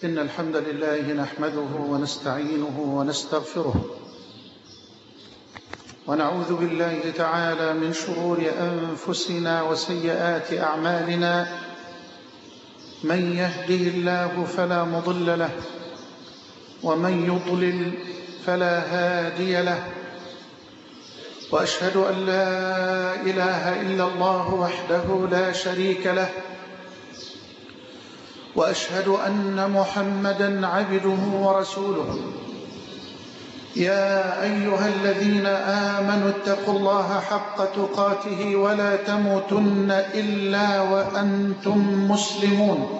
إن الحمد لله نحمده ونستعينه ونستغفره ونعوذ بالله تعالى من شرور أنفسنا وسيئات أعمالنا. من يهده الله فلا مضل له ومن يضلل فلا هادي له، وأشهد أن لا إله إلا الله وحده لا شريك له، وأشهد أن محمدًا عبده ورسوله. يا أيها الذين آمنوا اتقوا الله حق تقاته ولا تموتن إلا وأنتم مسلمون.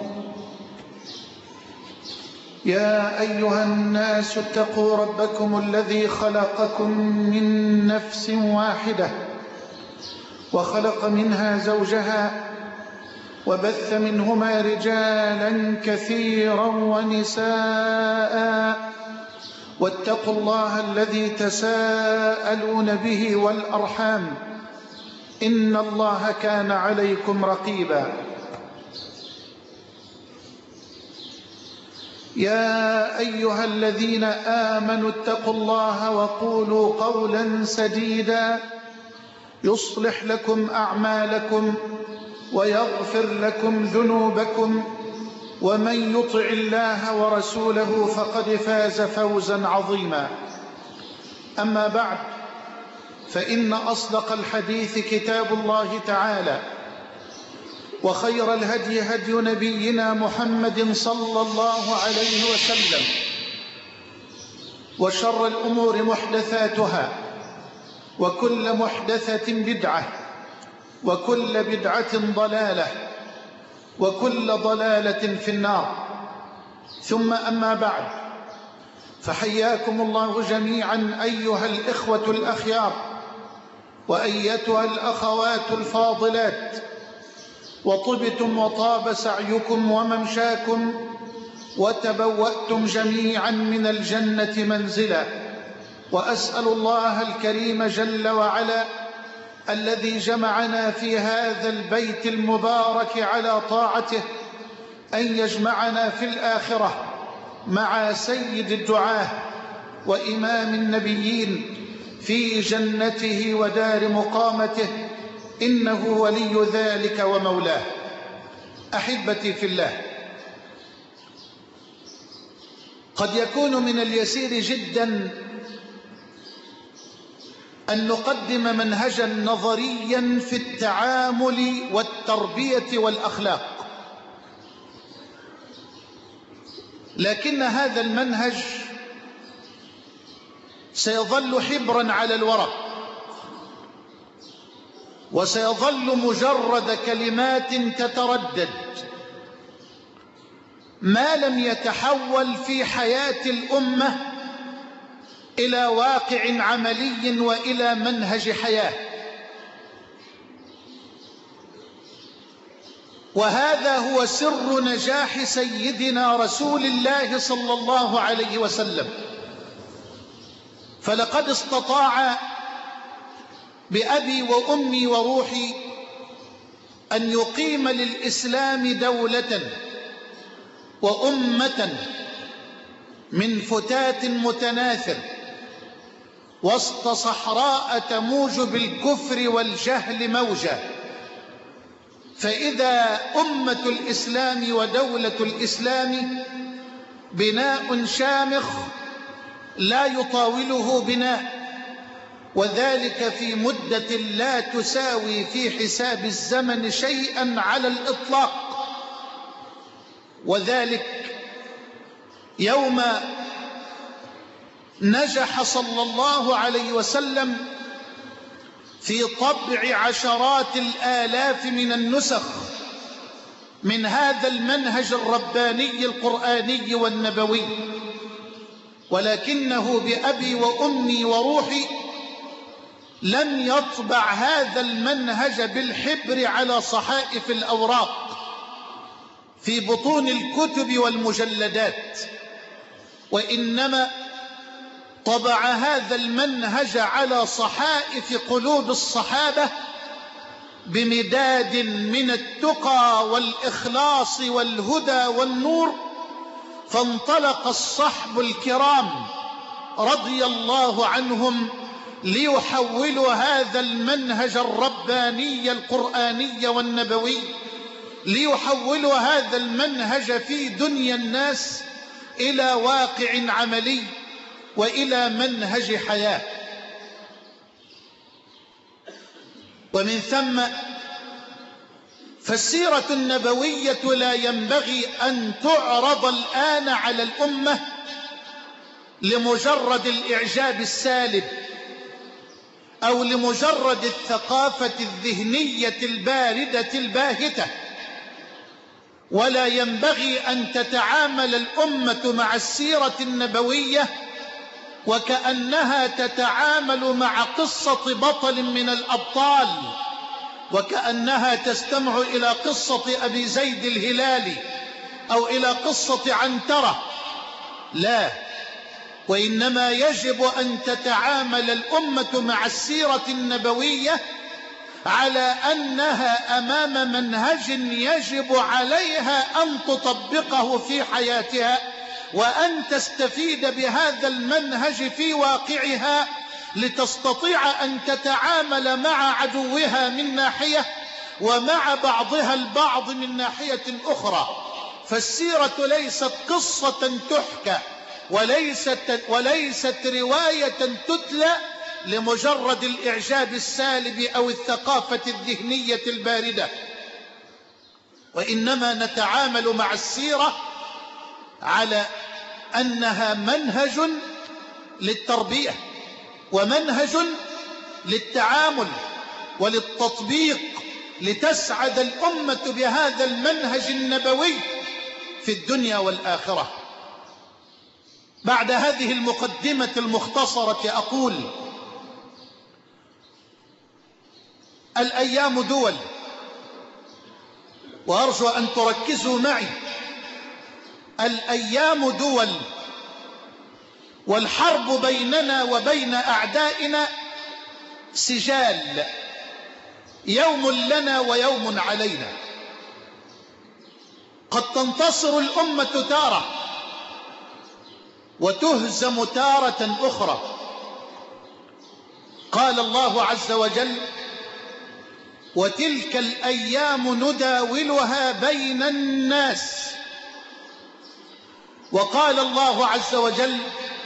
يا أيها الناس اتقوا ربكم الذي خلقكم من نفس واحدة وخلق منها زوجها وبث منهما رجالا كثيرا ونساء، واتقوا الله الذي تساءلون به والأرحام، إن الله كان عليكم رقيبا. يا أيها الذين آمنوا اتقوا الله وقولوا قولا سديدا يصلح لكم أعمالكم ويغفر لكم ذنوبكم، ومن يطع الله ورسوله فقد فاز فوزا عظيما. أما بعد، فإن أصدق الحديث كتاب الله تعالى، وخير الهدي هدي نبينا محمد صلى الله عليه وسلم، وشر الأمور محدثاتها، وكل محدثة بدعة، وكل بدعة ضلالة، وكل ضلالة في النار. ثم أما بعد، فحياكم الله جميعا أيها الإخوة الأخيار وأيتها الأخوات الفاضلات، وطبتم وطاب سعيكم وممشاكم، وتبوأتم جميعا من الجنة منزلا. وأسأل الله الكريم جل وعلا الذي جمعنا في هذا البيت المبارك على طاعته أن يجمعنا في الآخرة مع سيد الدعاة وإمام النبيين في جنته ودار مقامته، إنه ولي ذلك ومولاه. أحبتي في الله، قد يكون من اليسير جدا أن نقدم منهجا نظريا في التعامل والتربية والأخلاق، لكن هذا المنهج سيظل حبرا على الورق، وسيظل مجرد كلمات تتردد ما لم يتحول في حياة الأمة إلى واقع عملي وإلى منهج حياة. وهذا هو سر نجاح سيدنا رسول الله صلى الله عليه وسلم، فلقد استطاع بأبي وأمي وروحي أن يقيم للإسلام دولة وأمة من فتات متناثر وسط صحراء تموج بالكفر والجهل موجا. فإذا أمة الإسلام ودولة الإسلام بناء شامخ لا يطاوله بناء، وذلك في مدة لا تساوي في حساب الزمن شيئا على الإطلاق. وذلك يوم نجح صلى الله عليه وسلم في طبع عشرات الآلاف من النسخ من هذا المنهج الرباني القرآني والنبوي، ولكنه بأبي وأمي وروحي لم يطبع هذا المنهج بالحبر على صحائف الأوراق في بطون الكتب والمجلدات، وإنما طبع هذا المنهج على صحائف قلوب الصحابة بمداد من التقى والإخلاص والهدى والنور، فانطلق الصحب الكرام رضي الله عنهم ليحولوا هذا المنهج الرباني القرآني والنبوي، ليحولوا هذا المنهج في دنيا الناس إلى واقع عملي وإلى منهج حياة. ومن ثم فالسيرة النبوية لا ينبغي أن تعرض الآن على الأمة لمجرد الإعجاب السالب أو لمجرد الثقافة الذهنية الباردة الباهتة، ولا ينبغي أن تتعامل الأمة مع السيرة النبوية وكأنها تتعامل مع قصة بطل من الأبطال، وكأنها تستمع إلى قصة أبي زيد الهلالي أو إلى قصة عنترة. لا، وإنما يجب أن تتعامل الأمة مع السيرة النبوية على أنها أمام منهج يجب عليها أن تطبقه في حياتها، وأن تستفيد بهذا المنهج في واقعها لتستطيع أن تتعامل مع عدوها من ناحية ومع بعضها البعض من ناحية أخرى. فالسيرة ليست قصة تحكى وليست رواية تتلى لمجرد الإعجاب السالب أو الثقافة الذهنية الباردة، وإنما نتعامل مع السيرة على أنها منهج للتربية ومنهج للتعامل وللتطبيق، لتسعد الأمة بهذا المنهج النبوي في الدنيا والآخرة. بعد هذه المقدمة المختصرة أقول: الأيام دول، وأرجو أن تركزوا معي. الأيام دول، والحرب بيننا وبين أعدائنا سجال، يوم لنا ويوم علينا. قد تنتصر الأمة تارة وتهزم تارة أخرى. قال الله عز وجل: وتلك الأيام نداولها بين الناس. وقال الله عز وجل: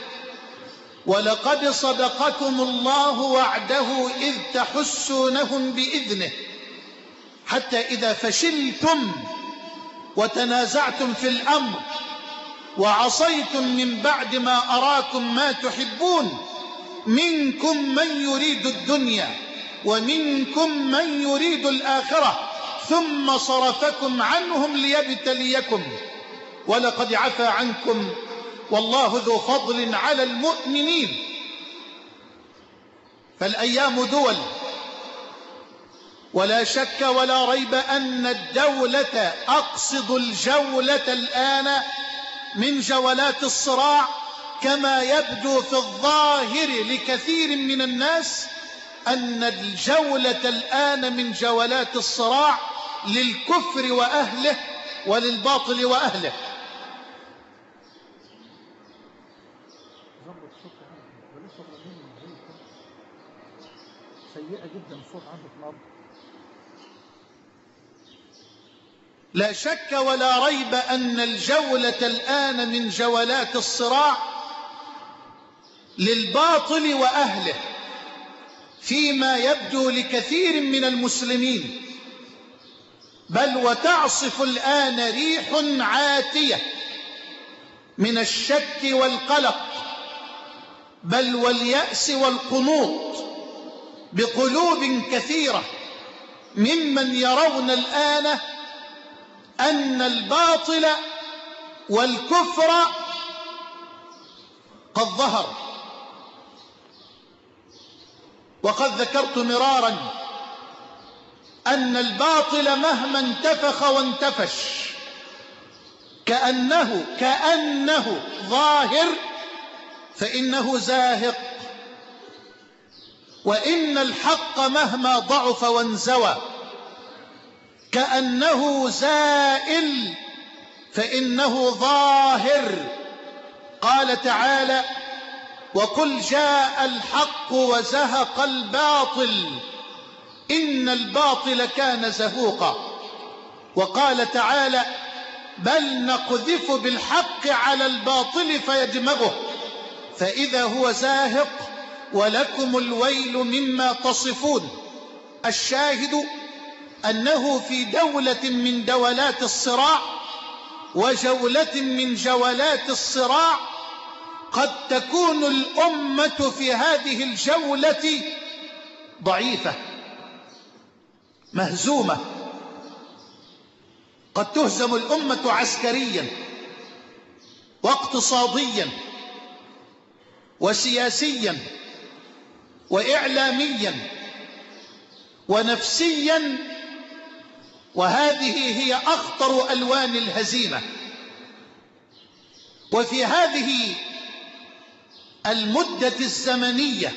ولقد صدقكم الله وعده إذ تحسونهم بإذنه حتى إذا فشلتم وتنازعتم في الأمر وعصيتم من بعد ما أراكم ما تحبون منكم من يريد الدنيا ومنكم من يريد الآخرة ثم صرفكم عنهم ليبتليكم ولقد عفا عنكم والله ذو فضل على المؤمنين. فالأيام دول، ولا شك ولا ريب أن الدولة، أقصد الجولة الآن من جولات الصراع، كما يبدو في الظاهر لكثير من الناس أن الجولة الآن من جولات الصراع للكفر وأهله وللباطل وأهله. سيئة جدا الصوت عندك النهارده. لا شك ولا ريب أن الجولة الآن من جولات الصراع للباطل وأهله، فيما يبدو لكثير من المسلمين، بل وتعصف الآن ريح عاتية من الشك والقلق بل واليأس والقنوط بقلوب كثيرة ممن يرون الآن أن الباطل والكفر قد ظهر. وقد ذكرت مرارا أن الباطل مهما انتفخ وانتفش كأنه ظاهر فإنه زاهق، وإن الحق مهما ضعف وانزوى كأنه زائل فإنه ظاهر. قال تعالى: وقل جاء الحق وزهق الباطل إن الباطل كان زهوقا. وقال تعالى: بل نقذف بالحق على الباطل فيدمغه فإذا هو زاهق ولكم الويل مما تصفون. الشاهد أنه في دولة من دولات الصراع وجولة من جولات الصراع قد تكون الأمة في هذه الجولة ضعيفة مهزومة. قد تهزم الأمة عسكريا واقتصاديا وسياسيا وإعلاميا ونفسيا، وهذه هي أخطر ألوان الهزيمة. وفي هذه المدة الزمنية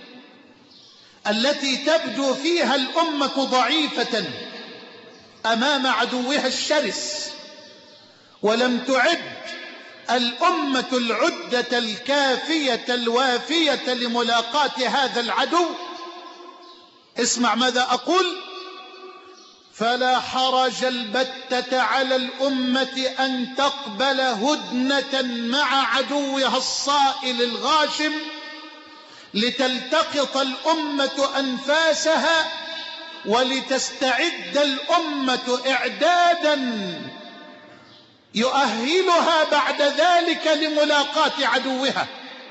التي تبدو فيها الأمة ضعيفة أمام عدوها الشرس ولم تعد الأمة العدة الكافية الوافية لملاقاة هذا العدو، اسمع ماذا أقول: فلا حرج البتة على الأمة أن تقبل هدنة مع عدوها الصائل الغاشم لتلتقط الأمة أنفاسها ولتستعد الأمة إعدادا يؤهلها بعد ذلك لملاقاة عدوها.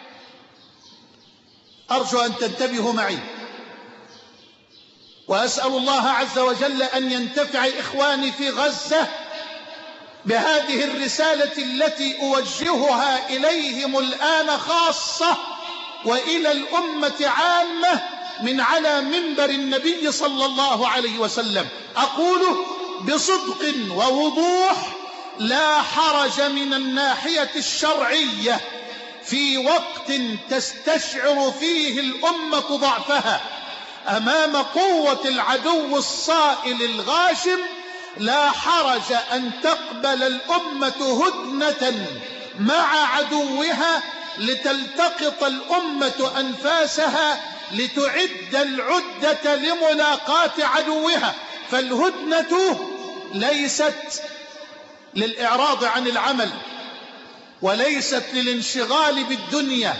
أرجو أن تنتبهوا معي، وأسأل الله عز وجل أن ينتفع إخواني في غزة بهذه الرسالة التي أوجهها إليهم الآن خاصة وإلى الأمة عامة من على منبر النبي صلى الله عليه وسلم. أقول بصدق ووضوح: لا حرج من الناحية الشرعية في وقت تستشعر فيه الأمة ضعفها أمام قوة العدو الصائل الغاشم، لا حرج أن تقبل الأمة هدنة مع عدوها لتلتقط الأمة أنفاسها لتعد العدة لملاقاة عدوها. فالهدنة ليست للإعراض عن العمل، وليست للانشغال بالدنيا،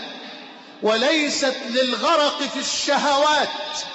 وليست للغرق في الشهوات،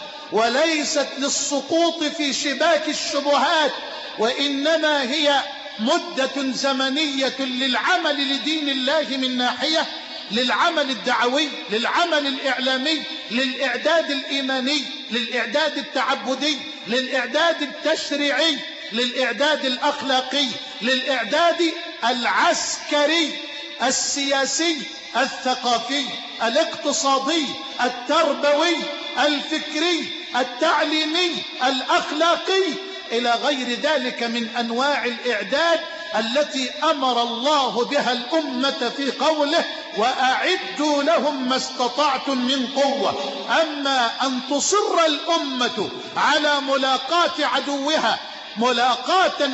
وليست للسقوط في شباك الشبهات، وإنما هي مدة زمنية للعمل لدين الله من ناحية، للعمل الدعوي، للعمل الإعلامي، للإعداد الإيماني، للإعداد التعبدي، للإعداد التشريعي، للإعداد الأخلاقي، للإعداد العسكري، السياسي، الثقافي، الاقتصادي، التربوي، الفكري، التعليمي، الأخلاقي، إلى غير ذلك من أنواع الإعداد التي أمر الله بها الأمة في قوله: وأعدوا لهم ما استطعتم من قوة. أما أن تصر الأمة على ملاقاة عدوها ملاقاة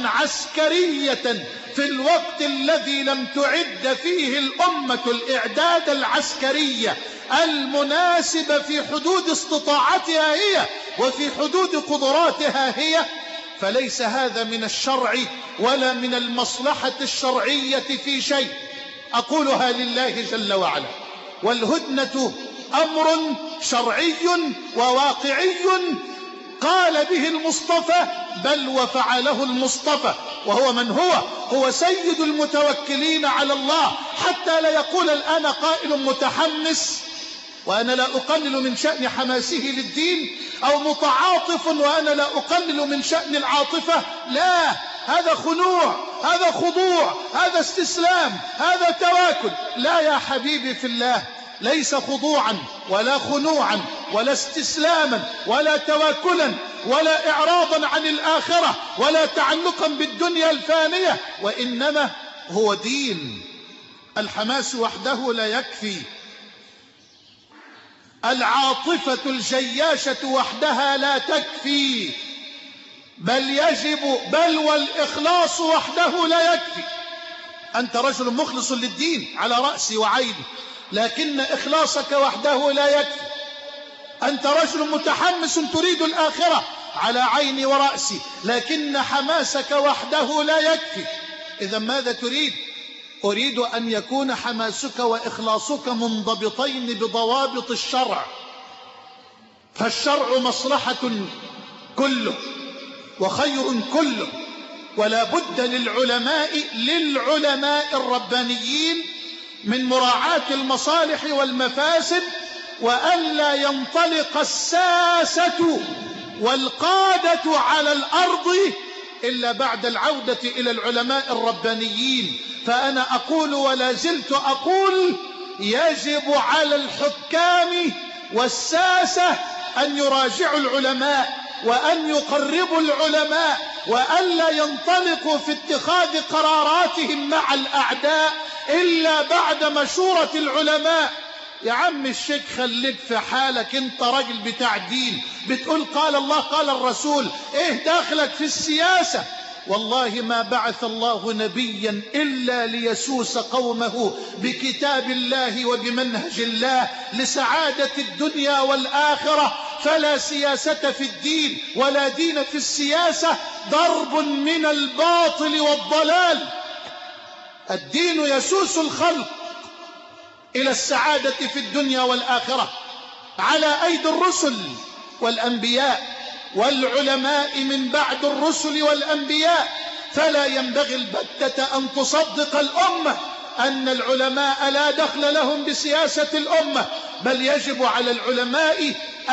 عسكرية في الوقت الذي لم تعد فيه الأمة الإعداد العسكري المناسب في حدود استطاعتها هي وفي حدود قدراتها هي، فليس هذا من الشرع ولا من المصلحة الشرعية في شيء. أقولها لله جل وعلا. والهدنة أمر شرعي وواقعي قال به المصطفى، بل وفعله المصطفى، وهو من هو سيد المتوكلين على الله، حتى لا يقول الآن قائل متحمس وأنا لا أقلل من شأن حماسه للدين، أو متعاطف وأنا لا أقلل من شأن العاطفة. لا، هذا خنوع، هذا خضوع، هذا استسلام، هذا تواكل. لا يا حبيبي في الله، ليس خضوعا ولا خنوعا ولا استسلاما ولا تواكلا ولا إعراضا عن الآخرة ولا تعلقا بالدنيا الفانية، وإنما هو دين. الحماس وحده لا يكفي، العاطفة الجياشة وحدها لا تكفي، بل والإخلاص وحده لا يكفي. أنت رجل مخلص للدين على رأسي وعيني، لكن إخلاصك وحده لا يكفي. أنت رجل متحمس تريد الآخرة على عيني ورأسي، لكن حماسك وحده لا يكفي. إذا ماذا تريد؟ أريد أن يكون حماسك وإخلاصك منضبطين بضوابط الشرع، فالشرع مصلحة كله وخير كله، ولا بد للعلماء الربانيين من مراعاة المصالح والمفاسد، وأن لا ينطلق الساسة والقادة على الأرض إلا بعد العودة إلى العلماء الربانيين. فأنا أقول ولا زلت أقول: يجب على الحكام والساسة أن يراجعوا العلماء وأن يقربوا العلماء، وأن لا ينطلقوا في اتخاذ قراراتهم مع الأعداء إلا بعد مشورة العلماء. يا عم الشيخ خليك في حالك، انت راجل بتاع دين، بتقول قال الله قال الرسول، ايه داخلك في السياسة؟ والله ما بعث الله نبيا إلا ليسوس قومه بكتاب الله وبمنهج الله لسعادة الدنيا والآخرة. فلا سياسة في الدين ولا دين في السياسة، ضرب من الباطل والضلال. الدين يسوس الخلق إلى السعادة في الدنيا والآخرة على أيدي الرسل والأنبياء والعلماء من بعد الرسل والأنبياء. فلا ينبغي البتة أن تصدق الأمة أن العلماء لا دخل لهم بسياسة الأمة، بل يجب على العلماء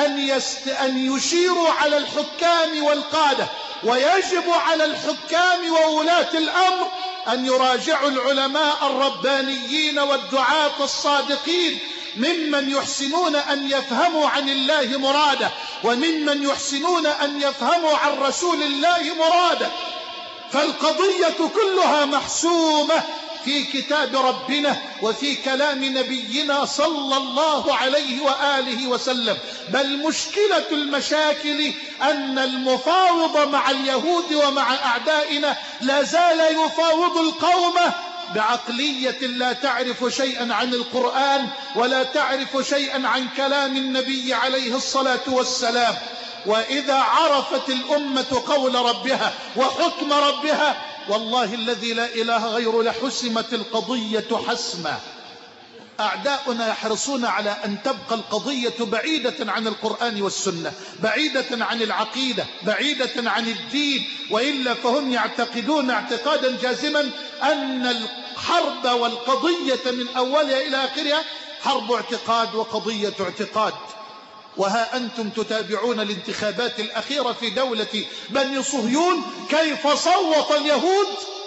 أن يشيروا على الحكام والقادة، ويجب على الحكام وولاة الأمر أن يراجعوا العلماء الربانيين والدعاة الصادقين ممن يحسنون أن يفهموا عن الله مراده، وممن يحسنون أن يفهموا عن رسول الله مراده. فالقضية كلها محسومة في كتاب ربنا وفي كلام نبينا صلى الله عليه وآله وسلم. بل مشكلة المشاكل أن المفاوض مع اليهود ومع أعدائنا لا زال يفاوض القوم بعقلية لا تعرف شيئا عن القرآن ولا تعرف شيئا عن كلام النبي عليه الصلاة والسلام. وإذا عرفت الأمة قول ربها وحكم ربها، والله الذي لا إله غيره لحسمت القضية حسما. أعداؤنا يحرصون على أن تبقى القضية بعيدة عن القرآن والسنة، بعيدة عن العقيدة، بعيدة عن الدين، وإلا فهم يعتقدون اعتقادا جازما أن الحرب والقضية من أولها إلى آخرها حرب اعتقاد وقضية اعتقاد. وها أنتم تتابعون الانتخابات الأخيرة في دولة بني صهيون، كيف صوت اليهود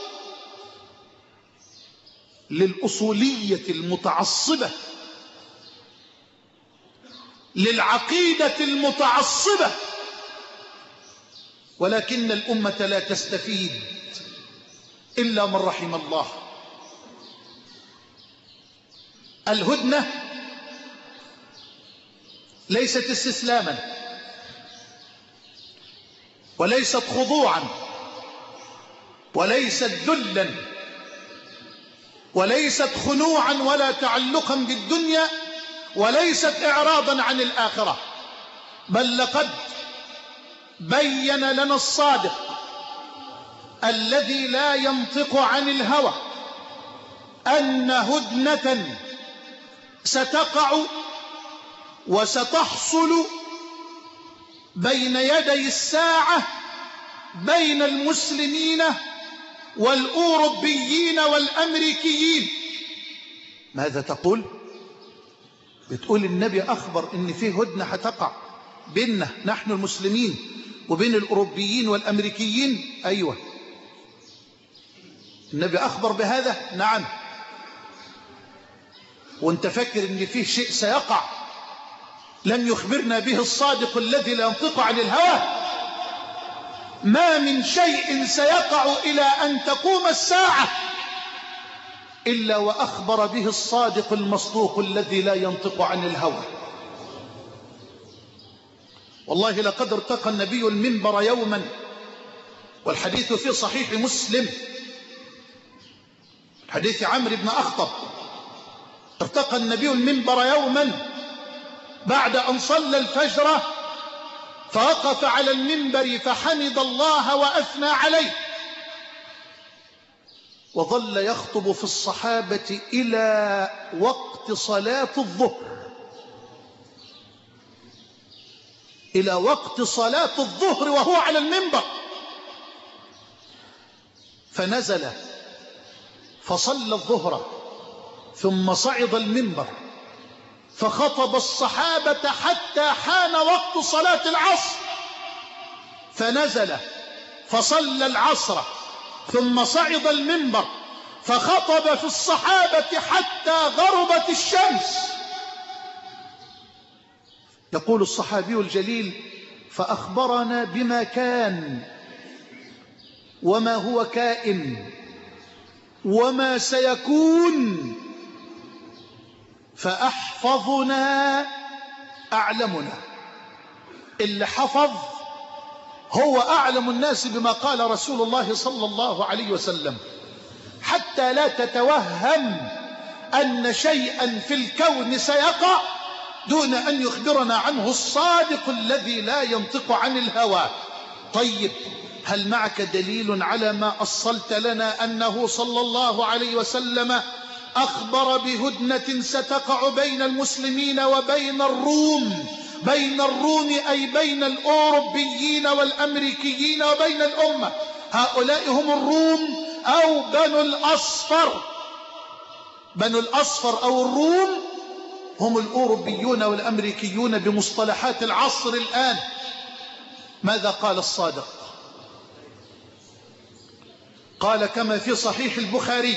للأصولية المتعصبة، للعقيدة المتعصبة، ولكن الأمة لا تستفيد إلا من رحم الله. الهدنة ليست استسلاما، وليست خضوعا، وليست ذلا، وليست خنوعا ولا تعلقا بالدنيا، وليست إعراضا عن الآخرة. بل لقد بين لنا الصادق الذي لا ينطق عن الهوى أن هدنة ستقع وستحصل بين يدي الساعة بين المسلمين والأوروبيين والأمريكيين. ماذا تقول؟ بتقول النبي أخبر إن فيه هدنة هتقع بيننا نحن المسلمين وبين الأوروبيين والأمريكيين. أيوة، النبي أخبر بهذا. نعم. وانت فاكر إن فيه شيء سيقع لم يخبرنا به الصادق الذي لا ينطق عن الهوى؟ ما من شيء سيقع إلى أن تقوم الساعة إلا وأخبر به الصادق المصدوق الذي لا ينطق عن الهوى. والله لقد ارتقى النبي المنبر يوما، والحديث في صحيح مسلم، حديث عمرو بن أخطب: ارتقى النبي المنبر يوما بعد أن صلى الفجر، فوقف على المنبر فحمد الله وأثنى عليه، وظل يخطب في الصحابة إلى وقت صلاة الظهر، إلى وقت صلاة الظهر وهو على المنبر. فنزل فصلى الظهر، ثم صعد المنبر فخطب الصحابة حتى حان وقت صلاة العصر، فنزل فصلى العصر، ثم صعد المنبر فخطب في الصحابة حتى غربت الشمس. يقول الصحابي الجليل: فأخبرنا بما كان وما هو كائن وما سيكون، فأحفظنا أعلمنا. اللي حفظ هو أعلم الناس بما قال رسول الله صلى الله عليه وسلم، حتى لا تتوهم أن شيئا في الكون سيقع دون أن يخبرنا عنه الصادق الذي لا ينطق عن الهوى. طيب، هل معك دليل على ما أصلت لنا أنه صلى الله عليه وسلم أخبر بهدنة ستقع بين المسلمين وبين الروم، بين الروم أي بين الأوروبيين والأمريكيين وبين الأمة؟ هؤلاء هم الروم أو بنو الأصفر. بنو الأصفر أو الروم هم الأوروبيون والأمريكيون بمصطلحات العصر الآن. ماذا قال الصادق؟ قال كما في صحيح البخاري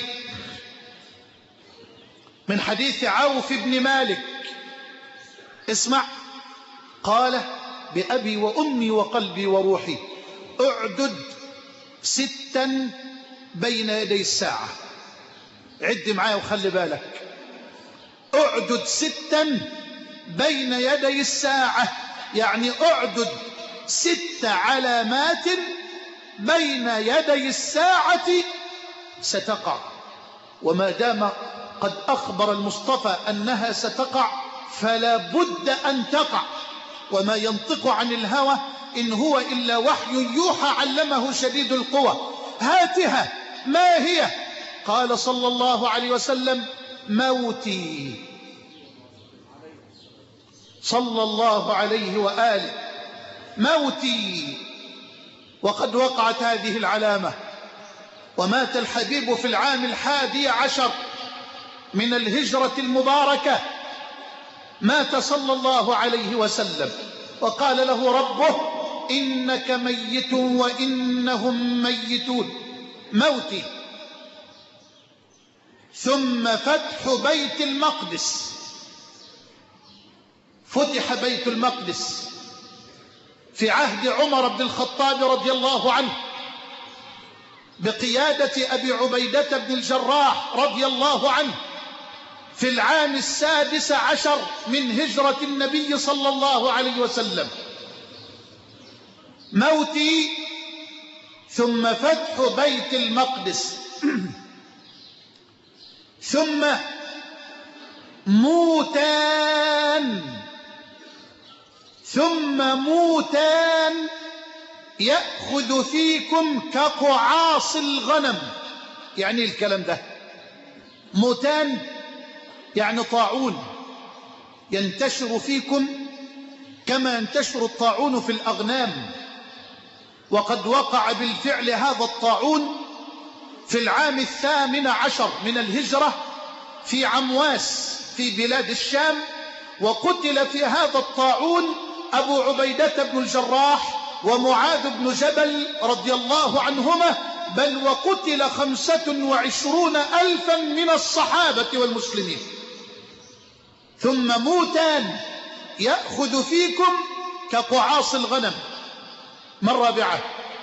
من حديث عوف بن مالك، اسمع، قال: بأبي وأمي وقلبي وروحي اعدد 6 بين يدي الساعة. عد معايا وخلي بالك، اعدد 6 بين يدي الساعة، يعني اعدد 6 علامات بين يدي الساعة ستقع. وما دام قد أخبر المصطفى أنها ستقع فلا بد أن تقع، وما ينطق عن الهوى إن هو إلا وحي يوحى علمه شديد القوى. هاتها، ما هي؟ قال صلى الله عليه وسلم: موتي. صلى الله عليه وآله: موتي. وقد وقعت هذه العلامة، ومات الحبيب في العام 11 من الهجرة المباركة. مات صلى الله عليه وسلم وقال له ربه: إنك ميت وإنهم ميتون. موتي. ثم فتح بيت المقدس. فتح بيت المقدس في عهد عمر بن الخطاب رضي الله عنه بقيادة أبي عبيدة بن الجراح رضي الله عنه في العام 16 من هجرة النبي صلى الله عليه وسلم. موتي ثم فتح بيت المقدس ثم موتان يأخذ فيكم كقعاص الغنم. يعني الكلام ده موتان يعني طاعون ينتشر فيكم كما ينتشر الطاعون في الأغنام. وقد وقع بالفعل هذا الطاعون في العام 18 من الهجرة في عمواس في بلاد الشام، وقتل في هذا الطاعون أبو عبيدة بن الجراح ومعاذ بن جبل رضي الله عنهما، بل وقتل 25,000 من الصحابة والمسلمين. ثم موتان يأخذ فيكم كقعاص الغنم. مرة رابعة،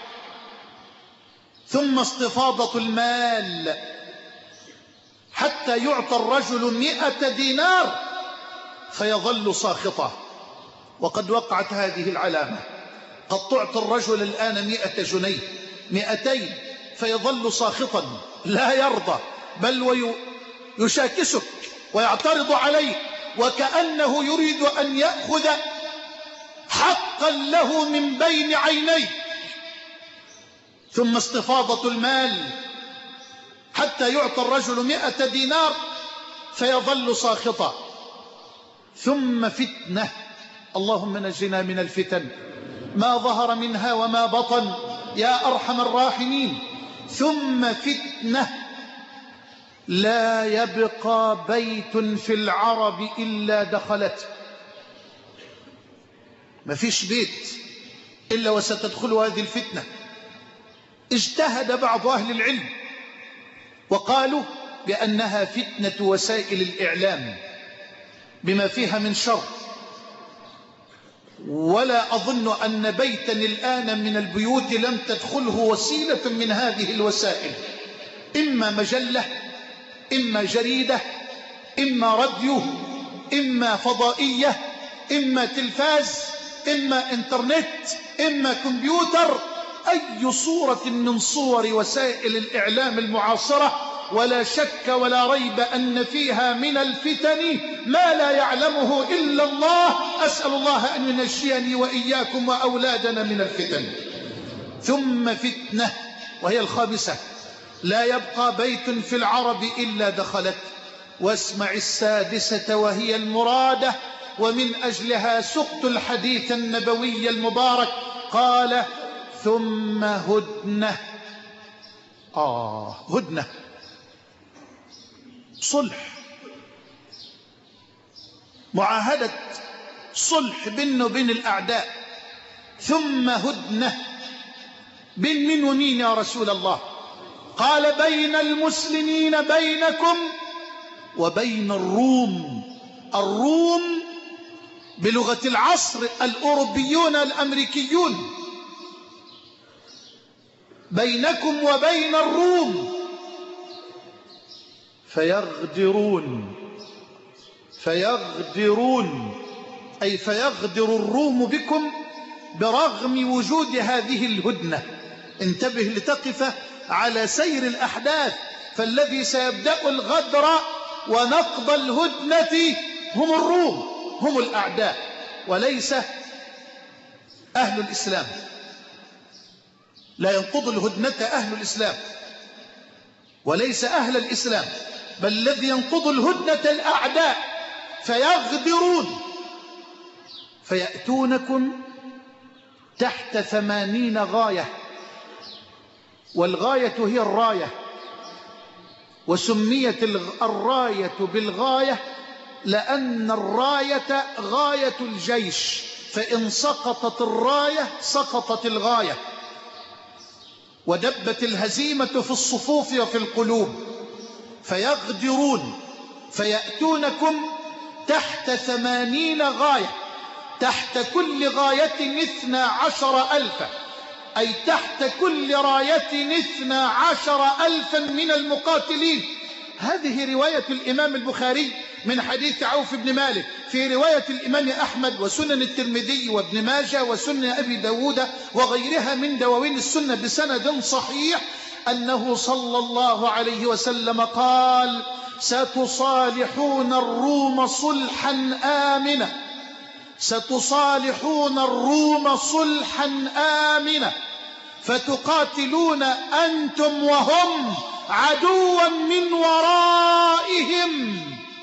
ثم استفاضة المال حتى يعطى الرجل 100 دينار فيظل ساخطا. وقد وقعت هذه العلامة، قد تعطي الرجل الآن 100 جنيه 200 فيظل ساخطا لا يرضى بل ويشاكسك ويعترض عليك وكأنه يريد أن يأخذ حقا له من بين عينيه. ثم استفاضة المال حتى يعطى الرجل 100 دينار فيظل ساخطا. ثم فتنة، اللهم نجنا من الفتن ما ظهر منها وما بطن يا أرحم الراحمين. ثم فتنة لا يبقى بيت في العرب إلا دخلته. ما فيش بيت إلا وستدخل هذه الفتنة. اجتهد بعض أهل العلم وقالوا بأنها فتنة وسائل الإعلام بما فيها من شر، ولا أظن أن بيتا الآن من البيوت لم تدخله وسيلة من هذه الوسائل، إما مجلة، إما جريدة، إما راديو، إما فضائية، إما تلفاز، إما إنترنت، إما كمبيوتر، أي صورة من صور وسائل الإعلام المعاصرة. ولا شك ولا ريب أن فيها من الفتن ما لا يعلمه إلا الله. أسأل الله أن ينجيني وإياكم وأولادنا من الفتن. ثم فتنة وهي الخامسة لا يبقى بيت في العرب إلا دخلت. واسمع السادسة وهي المرادة، ومن أجلها سقت الحديث النبوي المبارك. قال ثم هدنة. هدنة صلح، معاهدة صلح بينه وبين الأعداء. ثم هدنة بين من ومين يا رسول الله؟ قال بين المسلمين، بينكم وبين الروم. الروم بلغة العصر الأوروبيون الأمريكيون. بينكم وبين الروم فيغدرون أي فيغدر الروم بكم برغم وجود هذه الهدنة. انتبه لتقف على سير الأحداث، فالذي سيبدأ الغدر ونقض الهدنة هم الروم، هم الأعداء وليس أهل الإسلام. لا ينقض الهدنة أهل الإسلام وليس أهل الإسلام، بل الذي ينقض الهدنة الأعداء. فيغدرون فيأتونكم تحت 80 غاية، والغاية هي الراية، وسميت الراية بالغاية لأن الراية غاية الجيش، فإن سقطت الراية سقطت الغاية، ودبت الهزيمة في الصفوف وفي القلوب. فيغدرون فيأتونكم تحت 80 غاية، تحت كل غاية 12,000، أي تحت كل راية 12,000 من المقاتلين. هذه رواية الإمام البخاري من حديث عوف بن مالك. في رواية الإمام أحمد وسنن الترمذي وابن ماجه وسنن أبي داود وغيرها من دواوين السنة بسند صحيح أنه صلى الله عليه وسلم قال: ستصالحون الروم صلحا آمنا، ستصالحون الروم صلحا آمنا، فتقاتلون أنتم وهم عدوا من ورائهم.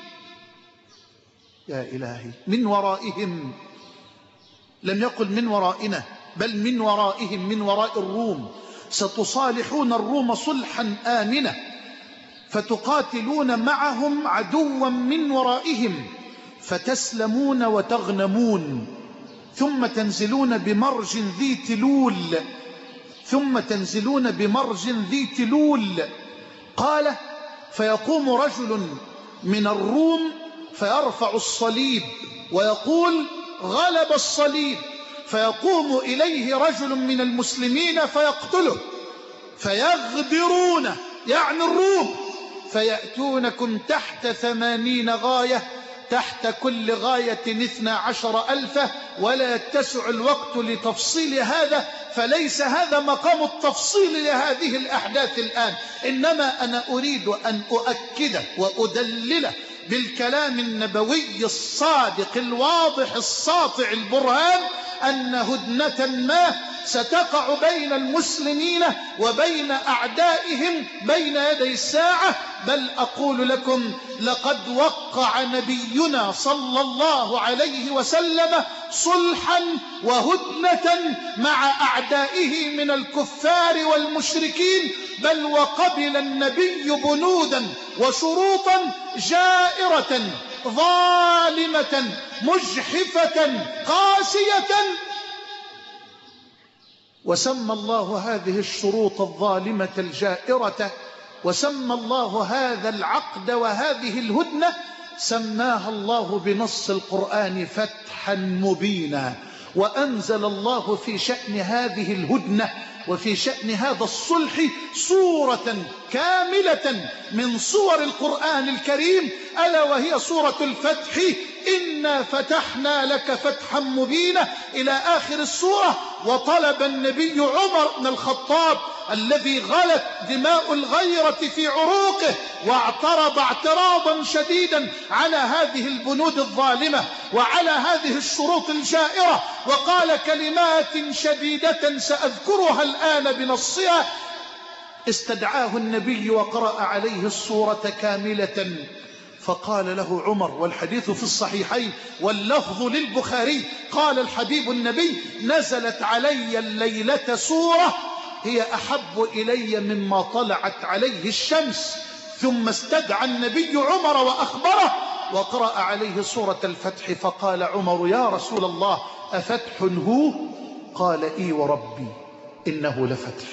يا إلهي، من ورائهم، لم يقل من ورائنا، بل من ورائهم، من وراء الروم. ستصالحون الروم صلحا آمنا، فتقاتلون معهم عدوا من ورائهم، فتسلمون وتغنمون، ثم تنزلون بمرج ذي تلول، ثم تنزلون بمرج ذي تلول. قال: فيقوم رجل من الروم فيرفع الصليب ويقول: غلب الصليب، فيقوم إليه رجل من المسلمين فيقتله، فيغدرون يعني الروم، فيأتونكم تحت 80 غاية، تحت كل غاية 12,000 ولا يتسع الوقت لتفصيل هذا، فليس هذا مقام التفصيل لهذه الأحداث الآن، إنما أنا أريد أن أؤكد وأدلل بالكلام النبوي الصادق الواضح الساطع البرهان أن هدنة ما ستقع بين المسلمين وبين أعدائهم بين يدي الساعة. بل أقول لكم لقد وقع نبينا صلى الله عليه وسلم صلحا وهدنة مع أعدائه من الكفار والمشركين، بل وقبل النبي بنودا وشروطا جائرة ظالمة مجحفة قاسية، وسمى الله هذه الشروط الظالمة الجائرة، وسمى الله هذا العقد وهذه الهدنة، سماها الله بنص القرآن فتحا مبينا. وأنزل الله في شأن هذه الهدنة وفي شأن هذا الصلح سورة كاملة من صور القرآن الكريم، ألا وهي سورة الفتح، إنا فتحنا لك فتحا مبينا إلى آخر السورة. وطلب النبي عمر بن الخطاب الذي غلت دماء الغيرة في عروقه واعترض اعتراضا شديدا على هذه البنود الظالمة وعلى هذه الشروط الجائرة، وقال كلمات شديدة سأذكرها الآن بنصها. استدعاه النبي وقرأ عليه السورة كاملة، فقال له عمر، والحديث في الصحيحين واللفظ للبخاري، قال الحبيب النبي: نزلت علي الليلة سورة هي أحب إلي مما طلعت عليه الشمس. ثم استدعى النبي عمر وأخبره وقرأ عليه سورة الفتح، فقال عمر: يا رسول الله أفتح هو؟ قال: إي وربي إنه لفتح.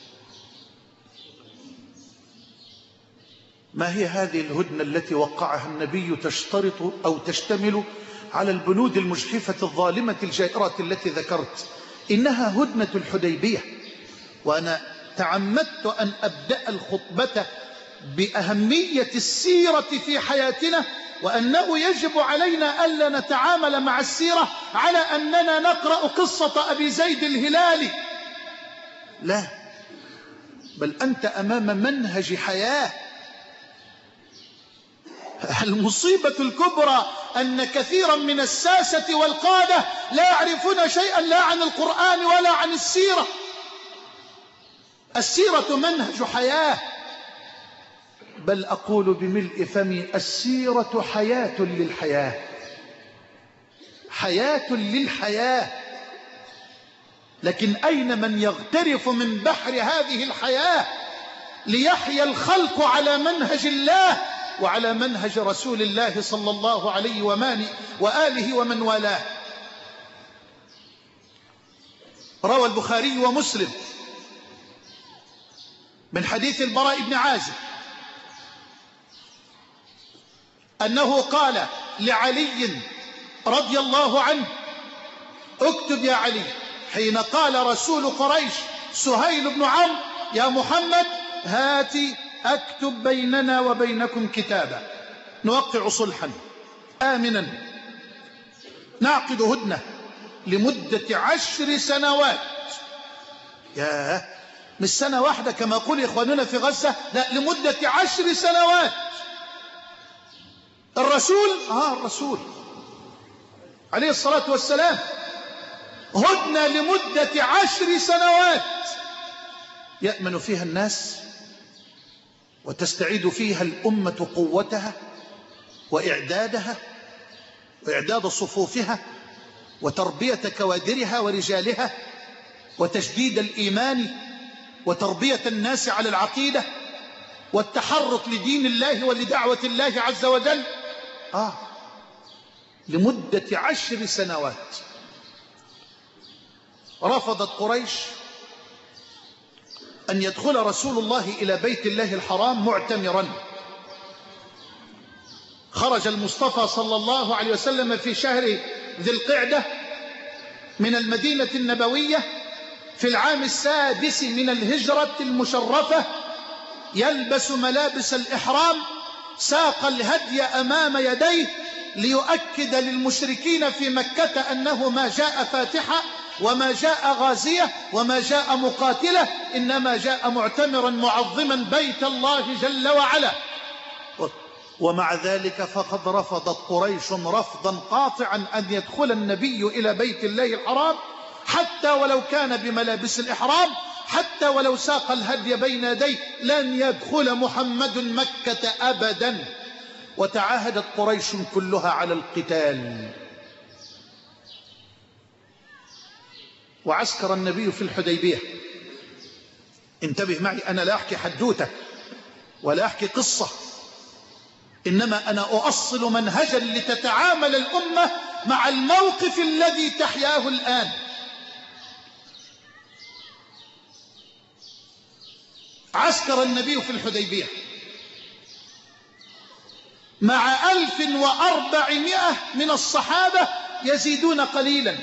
ما هي هذه الهدنة التي وقعها النبي تشترط أو تشتمل على البنود المجحفة الظالمة الجائرة التي ذكرت؟ إنها هدنة الحديبية. وأنا تعمدت أن أبدأ الخطبة بأهمية السيرة في حياتنا، وأنه يجب علينا ألا نتعامل مع السيرة على أننا نقرأ قصة أبي زيد الهلالي، لا، بل أنت أمام منهج حياة. المصيبة الكبرى أن كثيرا من الساسة والقادة لا يعرفون شيئا لا عن القرآن ولا عن السيرة. السيرة منهج حياة، بل أقول بملء فمي: السيرة حياة للحياة، حياة للحياة. لكن أين من يغترف من بحر هذه الحياة ليحيا الخلق على منهج الله وعلى منهج رسول الله صلى الله عليه وآله ومن والاه؟ روى البخاري ومسلم من حديث البراء بن عازب أنه قال لعلي رضي الله عنه: اكتب يا علي، حين قال رسول قريش سهيل بن عمرو: يا محمد هاتي أكتب بيننا وبينكم كتابا نوقع صلحا آمنا نعقد هدنة لمدة 10 سنوات. ياه، مش سنة واحدة كما يقول إخواننا في غزة، لا، لمدة 10 سنوات. الرسول عليه الصلاة والسلام هدنة لمدة 10 سنوات يأمن فيها الناس وتستعيد فيها الأمة قوتها وإعدادها وإعداد صفوفها وتربية كوادرها ورجالها وتجديد الإيمان وتربية الناس على العقيدة والتحرك لدين الله ولدعوة الله عز وجل. لمدة 10 سنوات. رفضت قريش أن يدخل رسول الله إلى بيت الله الحرام معتمرا. خرج المصطفى صلى الله عليه وسلم في شهر ذي القعدة من المدينة النبوية في العام السادس من الهجرة المشرفة، يلبس ملابس الإحرام، ساق الهدي أمام يديه، ليؤكد للمشركين في مكة أنه ما جاء فاتحة وما جاء غازية وما جاء مقاتلة، إنما جاء معتمرا معظما بيت الله جل وعلا. ومع ذلك فقد رفضت قريش رفضا قاطعا أن يدخل النبي إلى بيت الله الحرام، حتى ولو كان بملابس الإحرام، حتى ولو ساق الهدي بين يديه، لن يدخل محمد مكة أبدا. وتعاهدت قريش كلها على القتال. وعسكر النبي في الحديبية. انتبه معي، أنا لا أحكي حدوتة ولا أحكي قصة، إنما أنا أؤصل منهجا لتتعامل الأمة مع الموقف الذي تحياه الآن. عسكر النبي في الحديبية مع 1400 من الصحابة يزيدون قليلا.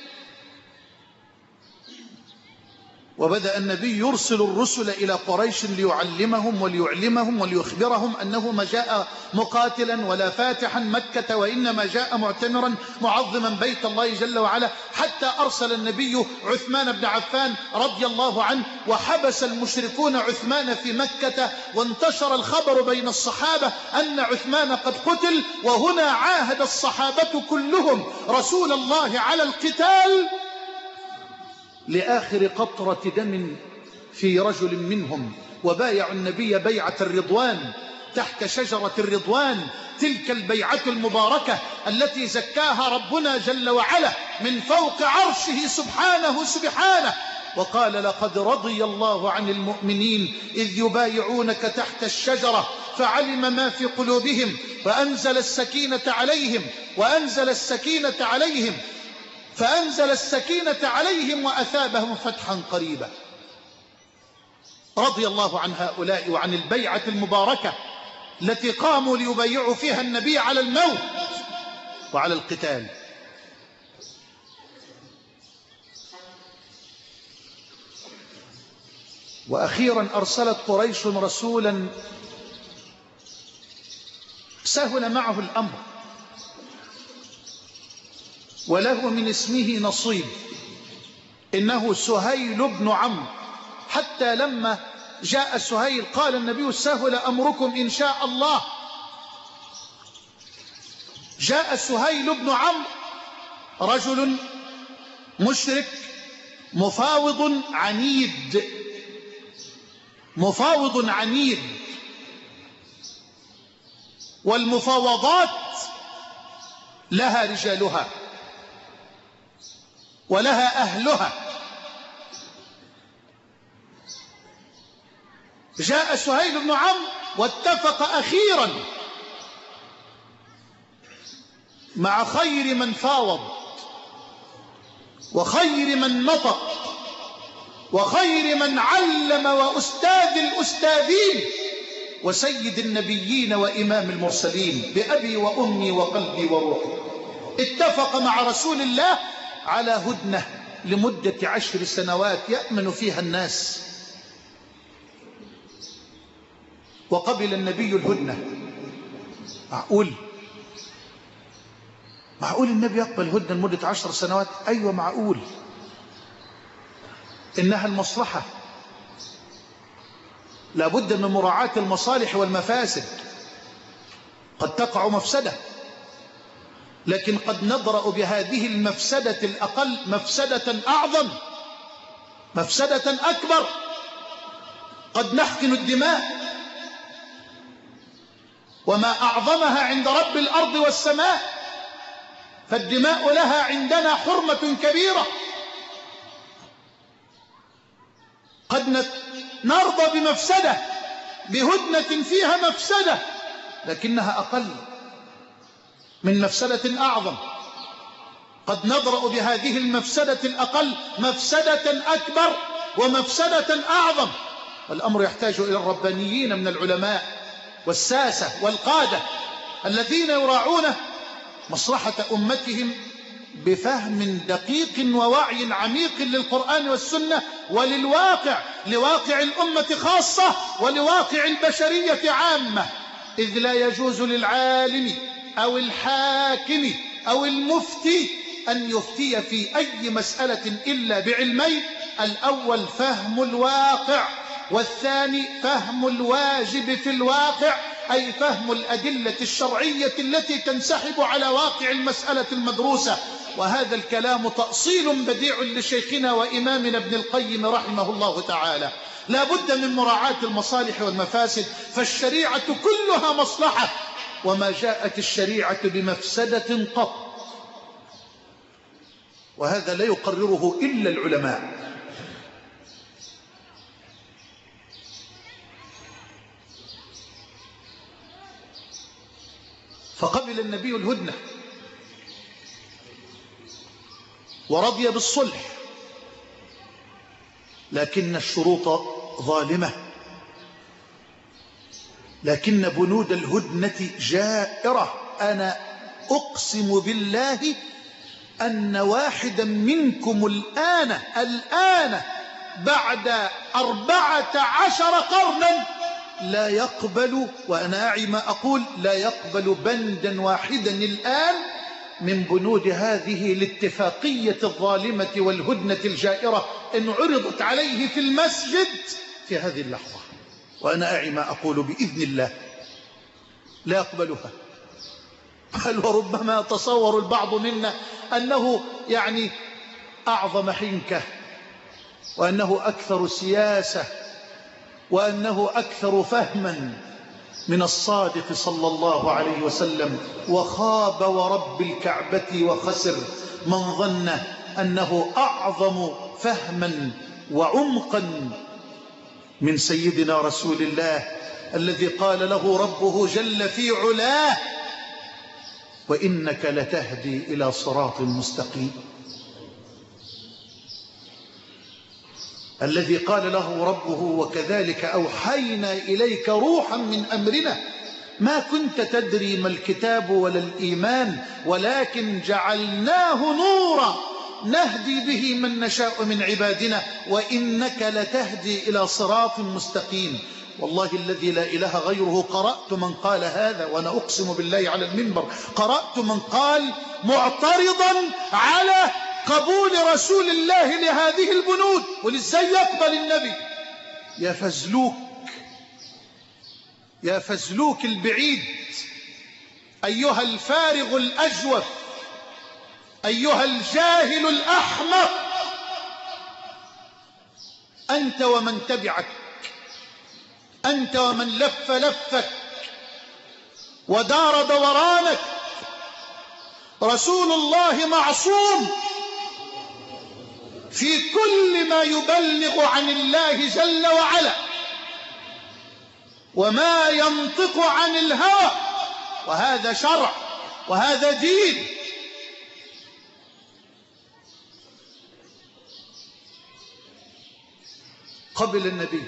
وبدأ النبي يرسل الرسل إلى قريش ليعلمهم وليعلمهم وليخبرهم أنه ما جاء مقاتلا ولا فاتحا مكة، وإنما جاء معتمرا معظما بيت الله جل وعلا، حتى أرسل النبي عثمان بن عفان رضي الله عنه، وحبس المشركون عثمان في مكة، وانتشر الخبر بين الصحابة أن عثمان قد قتل. وهنا عاهد الصحابة كلهم رسول الله على القتال لآخر قطرة دم في رجل منهم، وبايعوا النبي بيعة الرضوان تحت شجرة الرضوان، تلك البيعة المباركة التي زكاها ربنا جل وعلا من فوق عرشه سبحانه، وقال: لقد رضي الله عن المؤمنين إذ يبايعونك تحت الشجرة فعلم ما في قلوبهم فأنزل السكينة عليهم وأثابهم فتحا قريبا. رضي الله عن هؤلاء وعن البيعة المباركة التي قاموا ليبايعوا فيها النبي على الموت وعلى القتال. وأخيرا أرسلت قريش رسولا سهل معه الأمر وله من اسمه نصيب، إنه سهيل بن عمرو. حتى لما جاء سهيل قال النبي: سهل أمركم إن شاء الله. جاء سهيل بن عمرو رجل مشرك مفاوض عنيد، والمفاوضات لها رجالها ولها أهلها. جاء سهيل بن عمرو واتفق أخيرا مع خير من فاوض وخير من نطق وخير من علم وأستاذ الأستاذين وسيد النبيين وإمام المرسلين، بأبي وأمي وقلبي وروحي. اتفق مع رسول الله على هدنة لمدة 10 سنوات يأمن فيها الناس. وقبل النبي الهدنة. معقول النبي يقبل هدنة لمدة 10 سنوات؟ أيوة معقول، إنها المصلحة، لابد من مراعاة المصالح والمفاسد. قد تقع مفسدة، لكن قد نضرأ بهذه المفسدة الأقل مفسدة أعظم، مفسدة أكبر. قد نحقن الدماء، وما أعظمها عند رب الأرض والسماء، فالدماء لها عندنا حرمة كبيرة. قد نرضى بمفسدة، بهدنة فيها مفسدة، لكنها أقل من مفسدة أعظم. قد نضرأ بهذه المفسدة الأقل مفسدة أكبر ومفسدة أعظم. والأمر يحتاج إلى الربانيين من العلماء والساسة والقادة الذين يراعون مصلحة أمتهم بفهم دقيق ووعي عميق للقرآن والسنة وللواقع، لواقع الأمة خاصة ولواقع البشرية عامة. إذ لا يجوز للعالم أو الحاكم أو المفتي أن يفتي في أي مسألة إلا بعلمين: الأول فهم الواقع، والثاني فهم الواجب في الواقع، أي فهم الأدلة الشرعية التي تنسحب على واقع المسألة المدروسة. وهذا الكلام تأصيل بديع لشيخنا وإمامنا ابن القيم رحمه الله تعالى. لا بد من مراعاة المصالح والمفاسد، فالشريعة كلها مصلحة، وما جاءت الشريعة بمفسدة قط، وهذا لا يقرره إلا العلماء. فقبل النبي الهدنة ورضي بالصلح، لكن الشروط ظالمة، لكن بنود الهدنة جائرة. أنا أقسم بالله أن واحدا منكم الآن بعد 14 قرنا لا يقبل، وأنا أعي ما أقول، لا يقبل بندا واحدا الآن من بنود هذه الاتفاقية الظالمة والهدنة الجائرة إن عرضت عليه في المسجد في هذه اللحظة، وأنا أعي ما أقول بإذن الله لا يقبلها. بل وربما يتصور البعض منا أنه يعني أعظم حنكة، وأنه أكثر سياسة، وأنه أكثر فهما من الصادق صلى الله عليه وسلم. وخاب ورب الكعبة وخسر من ظن أنه أعظم فهما وعمقا من سيدنا رسول الله الذي قال له ربه جل في علاه: وإنك لتهدي إلى صراط مستقيم. الذي قال له ربه: وكذلك أوحينا إليك روحا من أمرنا ما كنت تدري ما الكتاب ولا الإيمان ولكن جعلناه نورا نهدي به من نشاء من عبادنا وإنك لتهدي إلى صراط مستقيم. والله الذي لا إله غيره قرأت من قال هذا، وأنا أقسم بالله على المنبر قرأت من قال معترضا على قبول رسول الله لهذه البنود، ولازاي يقبل النبي؟ يا فزلوك، يا فزلوك البعيد، أيها الفارغ الأجوف، أيها الجاهل الأحمق، أنت ومن تبعك، أنت ومن لف لفك ودار دورانك. رسول الله معصوم في كل ما يبلغ عن الله جل وعلا، وما ينطق عن الهوى، وهذا شرع وهذا دين. قبل النبي: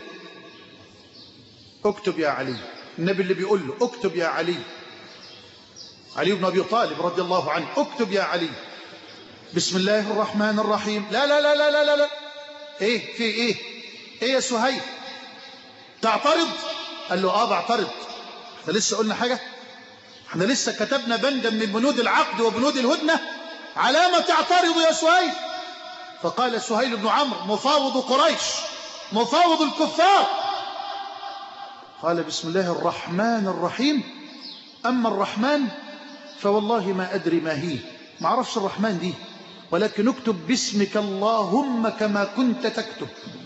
اكتب يا علي. النبي اللي بيقول له: اكتب يا علي، علي بن أبي طالب رضي الله عنه: اكتب يا علي بسم الله الرحمن الرحيم. لا لا لا لا لا لا، ايه في ايه؟ ايه يا سهيل تعترض؟ قال له: بعترض. احنا لسه قلنا حاجة؟ احنا لسه كتبنا بندا من بنود العقد وبنود الهدنة، على ما تعترض يا سهيل؟ فقال سهيل بن عمرو مفاوض قريش مفاوض الكفار، قال: بسم الله الرحمن الرحيم. أما الرحمن فوالله ما أدري ما هي، ما أعرفش الرحمن دي، ولكن اكتب باسمك اللهم كما كنت تكتب.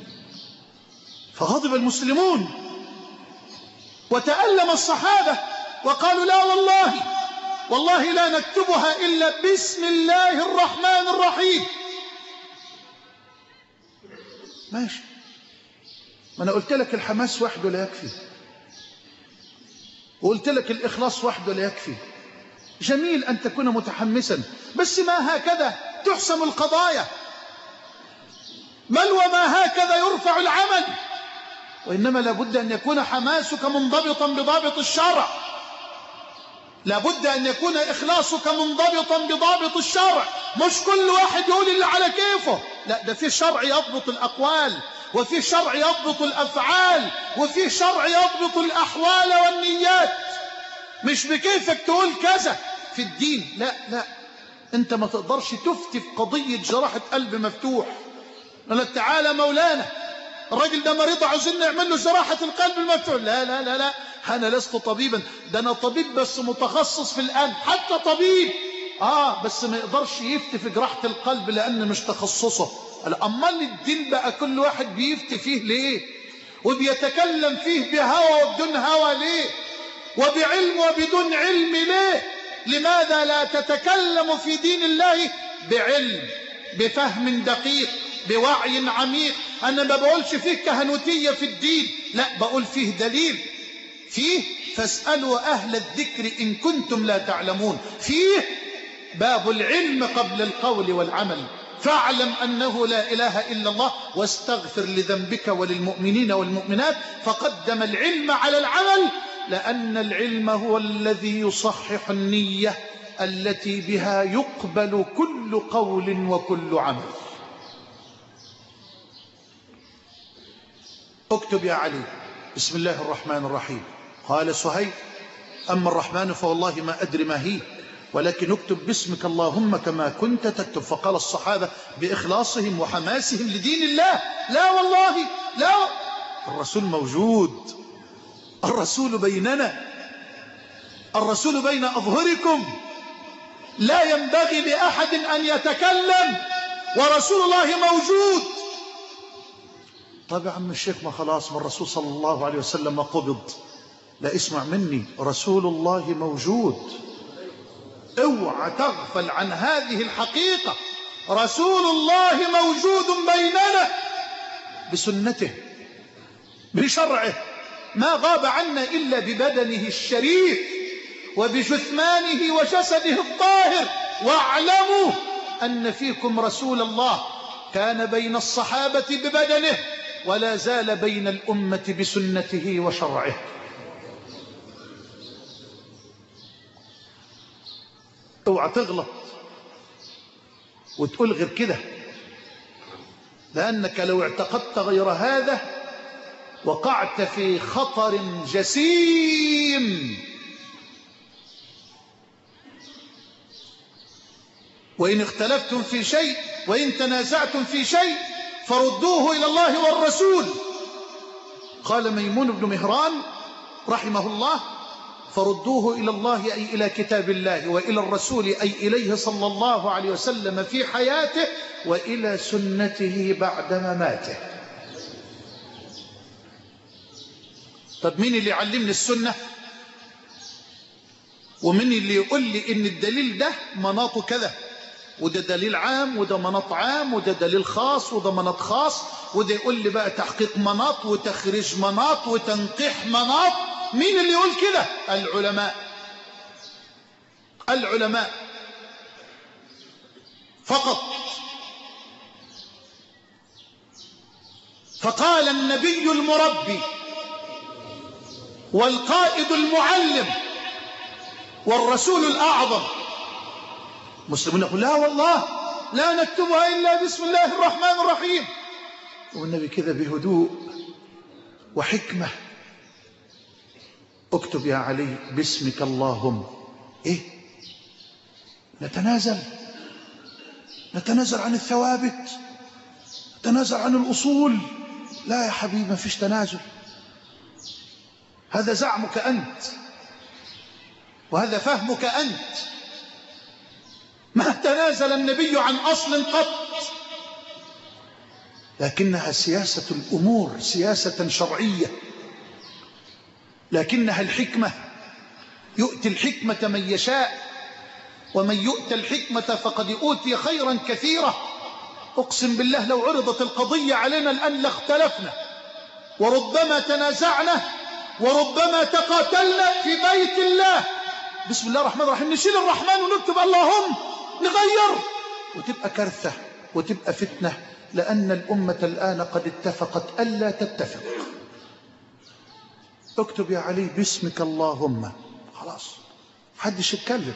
فغضب المسلمون وتألم الصحابة وقالوا: لا والله، والله لا نكتبها إلا بسم الله الرحمن الرحيم. ماشي، ما أنا قلت لك الحماس وحده لا يكفي، وقلت لك الإخلاص وحده لا يكفي. جميل أن تكون متحمسا، بس ما هكذا تحسم القضايا، بل وما هكذا يرفع العمل، وإنما لابد أن يكون حماسك منضبطا بضابط الشرع، لابد أن يكون إخلاصك منضبطا بضابط الشرع، مش كل واحد يقول اللي على كيفه، لا، ده في شرع يضبط الأقوال، وفي شرع يضبط الأفعال، وفي شرع يضبط الأحوال والنيات. مش بكيفك تقول كذا في الدين. لا لا، انت ما تقدرش تفتي في قضية جراحة قلب مفتوح. قال تعالى مولانا الراجل ده مريض عاوزين نعمل له جراحة القلب المفتوح. لا لا لا لا، انا لست طبيبا، ده انا طبيب بس متخصص في القلب. حتى طبيب بس ما يقدرش يفتي في جراحة القلب لان مش تخصصه. امال الدين بقى كل واحد بيفتي فيه ليه؟ وبيتكلم فيه بهوى وبدون هوى ليه؟ وبعلم وبدون علم ليه؟ لماذا لا تتكلم في دين الله بعلم، بفهم دقيق، بوعي عميق؟ أنا ما بقولش فيه كهنوتية في الدين، لا، بقول فيه دليل، فيه فاسألوا أهل الذكر إن كنتم لا تعلمون، فيه باب العلم قبل القول والعمل. فاعلم أنه لا إله إلا الله واستغفر لذنبك وللمؤمنين والمؤمنات. فقدم العلم على العمل لأن العلم هو الذي يصحح النية التي بها يقبل كل قول وكل عمل. اكتب يا علي بسم الله الرحمن الرحيم. قال سهيل أما الرحمن فوالله ما أدري ما هي، ولكن اكتب باسمك اللهم كما كنت تكتب. فقال الصحابة بإخلاصهم وحماسهم لدين الله لا والله لا، الرسول موجود، الرسول بيننا، الرسول بين أظهركم، لا ينبغي لأحد أن يتكلم ورسول الله موجود. طب يا عم الشيخ ما خلاص، ما الرسول صلى الله عليه وسلم قبض. لا، اسمع مني، رسول الله موجود، اوعى تغفل عن هذه الحقيقة. رسول الله موجود بيننا بسنته بشرعه، ما غاب عنا إلا ببدنه الشريف وبجثمانه وجسده الطاهر. واعلموا أن فيكم رسول الله كان بين الصحابة ببدنه ولا زال بين الأمة بسنته وشرعه. اوعى تغلط وتقول غير كده، لأنك لو اعتقدت غير هذا وقعت في خطر جسيم. وإن اختلفتم في شيء وإن تنازعتم في شيء فردوه إلى الله والرسول. قال ميمون بن مهران رحمه الله فردوه إلى الله أي إلى كتاب الله، وإلى الرسول أي إليه صلى الله عليه وسلم في حياته، وإلى سنته بعد مماته. طب مين اللي يعلمني السنة؟ ومين اللي يقول لي إن الدليل ده مناطه كذا، وده دليل عام، وده مناط عام، وده دليل خاص، وده مناط خاص، وده يقول لي بقى تحقيق مناط وتخريج مناط وتنقيح مناط؟ مين اللي يقول كده؟ العلماء، العلماء فقط. فقال النبي المربي والقائد المعلم والرسول الأعظم. مسلمون يقول لا والله لا نكتبها إلا بسم الله الرحمن الرحيم، والنبي كذا بهدوء وحكمة اكتب يا علي باسمك اللهم. ايه، نتنازل عن الثوابت، نتنازل عن الأصول؟ لا يا حبيبي، ما فيش تنازل، هذا زعمك أنت وهذا فهمك أنت. ما تنازل النبي عن أصل قط، لكنها سياسة الأمور، سياسة شرعية، لكنها الحكمة. يؤتي الحكمة من يشاء، ومن يؤتى الحكمة فقد أوتي خيرا كثيرا. أقسم بالله لو عرضت القضية علينا الآن لاختلفنا، وربما تنازعنا، وربما تقاتلنا في بيت الله. بسم الله الرحمن الرحيم نشيل الرحمن ونكتب اللهم، نغير، وتبقى كارثة وتبقى فتنة، لأن الأمة الآن قد اتفقت ألا تتفق. اكتب يا علي باسمك اللهم، خلاص محدش يتكلم.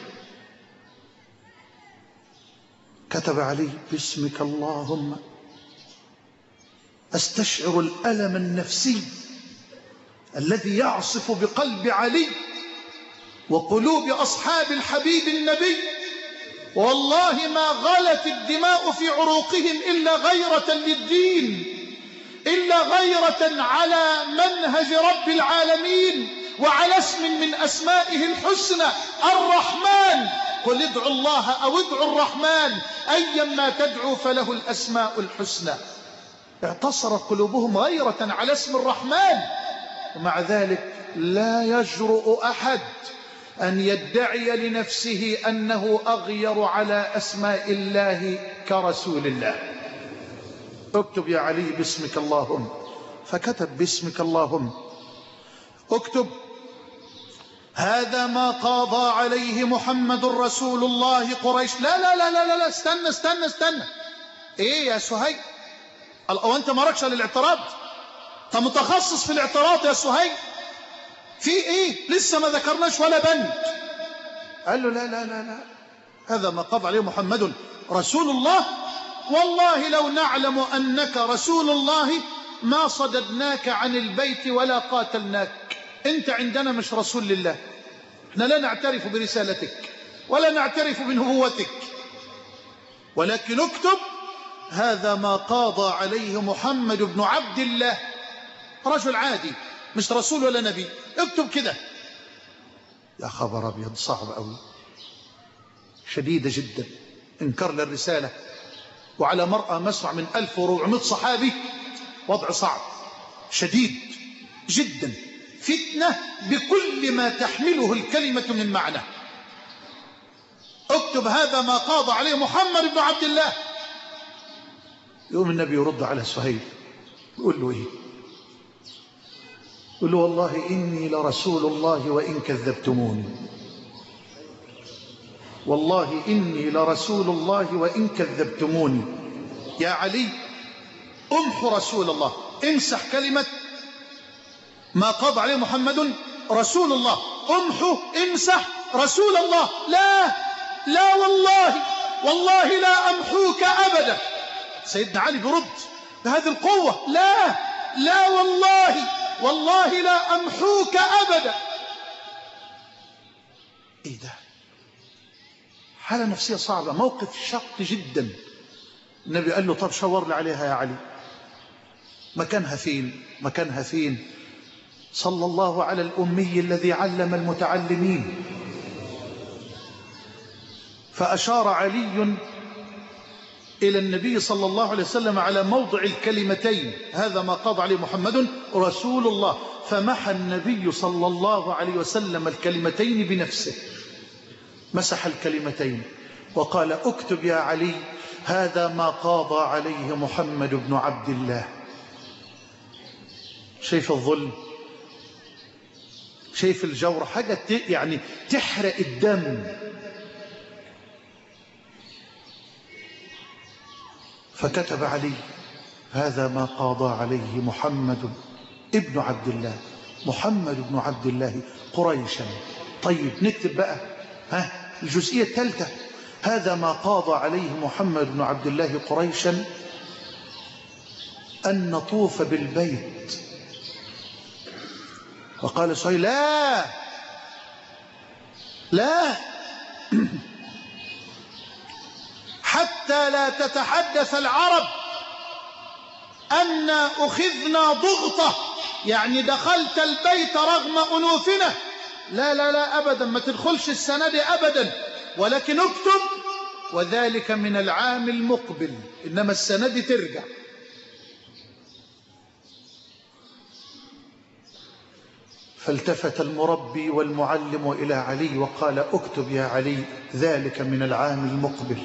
كتب علي باسمك اللهم. استشعر الألم النفسي الذي يعصف بقلب علي وقلوب أصحاب الحبيب النبي، والله ما غلت الدماء في عروقهم إلا غيرة للدين، إلا غيرة على منهج رب العالمين وعلى اسم من أسمائه الحسنى الرحمن. قل ادعوا الله أو ادعوا الرحمن أيما تدعوا فله الأسماء الحسنى. اعتصرت قلوبهم غيرة على اسم الرحمن، ومع ذلك لا يجرؤ أحد أن يدعي لنفسه أنه أغير على أسماء الله كرسول الله. اكتب يا علي باسمك اللهم، فكتب باسمك اللهم. اكتب هذا ما قاضى عليه محمد رسول الله قريش. لا لا لا لا لا، استنى استنى استنى. ايه يا سهيل، وانت ما ركش للاعتراض؟ انت متخصص في الاعتراض يا سهيل، في ايه؟ لسه ما ذكرناش ولا بند. قال له لا لا لا لا، هذا ما قضى عليه محمد رسول الله، والله لو نعلم أنك رسول الله ما صددناك عن البيت ولا قاتلناك. أنت عندنا مش رسول لله، احنا لا نعترف برسالتك ولا نعترف بنبوتك، ولكن اكتب هذا ما قاضى عليه محمد بن عبد الله، رجل عادي مش رسول ولا نبي. اكتب كده. يا خبر أبيض، صعب أوي، شديدة جدا، انكار للرسالة وعلى مرأى مسمع من 1400 صحابي، وضع صعب شديد جدا، فتنة بكل ما تحمله الكلمة من معنى. اكتب هذا ما قاضى عليه محمد بن عبد الله. يوم النبي يرد على سهيل يقول له ايه؟ يقول له والله إني لرسول الله وإن كذبتموني، والله إني لرسول الله وإن كذبتموني. يا علي امحو رسول الله، امسح كلمة ما قضى عليه محمد رسول الله، امحو امسح رسول الله. لا لا والله، والله لا أمحوك أبدا. سيدنا علي برد بهذه القوة، لا لا والله، والله لا أمحوك أبدا. ايه ده؟ حالة نفسية صعبة، موقف شق جدا. النبي قال له طب شاور لي عليها يا علي، مكانها فين؟ مكانها فين؟ صلى الله على الأمي الذي علم المتعلمين. فأشار علي إلى النبي صلى الله عليه وسلم على موضع الكلمتين هذا ما قضى عليه محمد رسول الله، فمحى النبي صلى الله عليه وسلم الكلمتين بنفسه، مسح الكلمتين وقال اكتب يا علي هذا ما قاضى عليه محمد بن عبد الله. شايف الظلم، شايف الجور، حاجة يعني تحرق الدم. فكتب علي هذا ما قاضى عليه محمد ابن عبد الله، محمد بن عبد الله قريشا. طيب نكتب بقى الجزئية الثالثة، هذا ما قاضى عليه محمد بن عبد الله قريشا أن نطوف بالبيت. وقال سهيل لا لا حتى لا تتحدث العرب أن أخذنا ضغطة، يعني دخلت البيت رغم أنوفنا. لا لا لا أبدا، ما تدخلش السنة دي أبدا، ولكن اكتب وذلك من العام المقبل، إنما السنة دي ترجع. فالتفت المربي والمعلم إلى علي وقال اكتب يا علي ذلك من العام المقبل.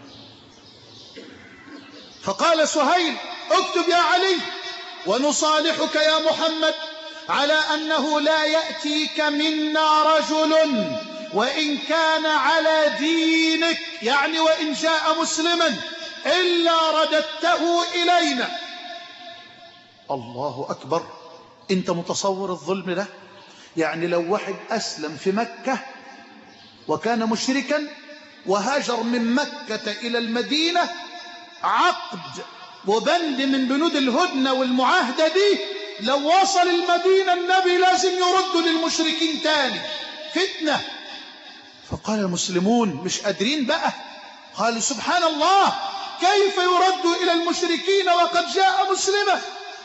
فقال سهيل اكتب يا علي ونصالحك يا محمد على أنه لا يأتيك منا رجل وإن كان على دينك، يعني وإن جاء مسلما، إلا رددته إلينا. الله أكبر. أنت متصور الظلم ده؟ يعني لو واحد أسلم في مكة وكان مشركا وهاجر من مكة إلى المدينة، عقد وبند من بنود الهدنة والمعاهدة دي، لو وصل المدينة النبي لازم يرد للمشركين تاني، فتنة. فقال المسلمون مش قادرين بقى، قال سبحان الله كيف يرد إلى المشركين وقد جاء مسلما.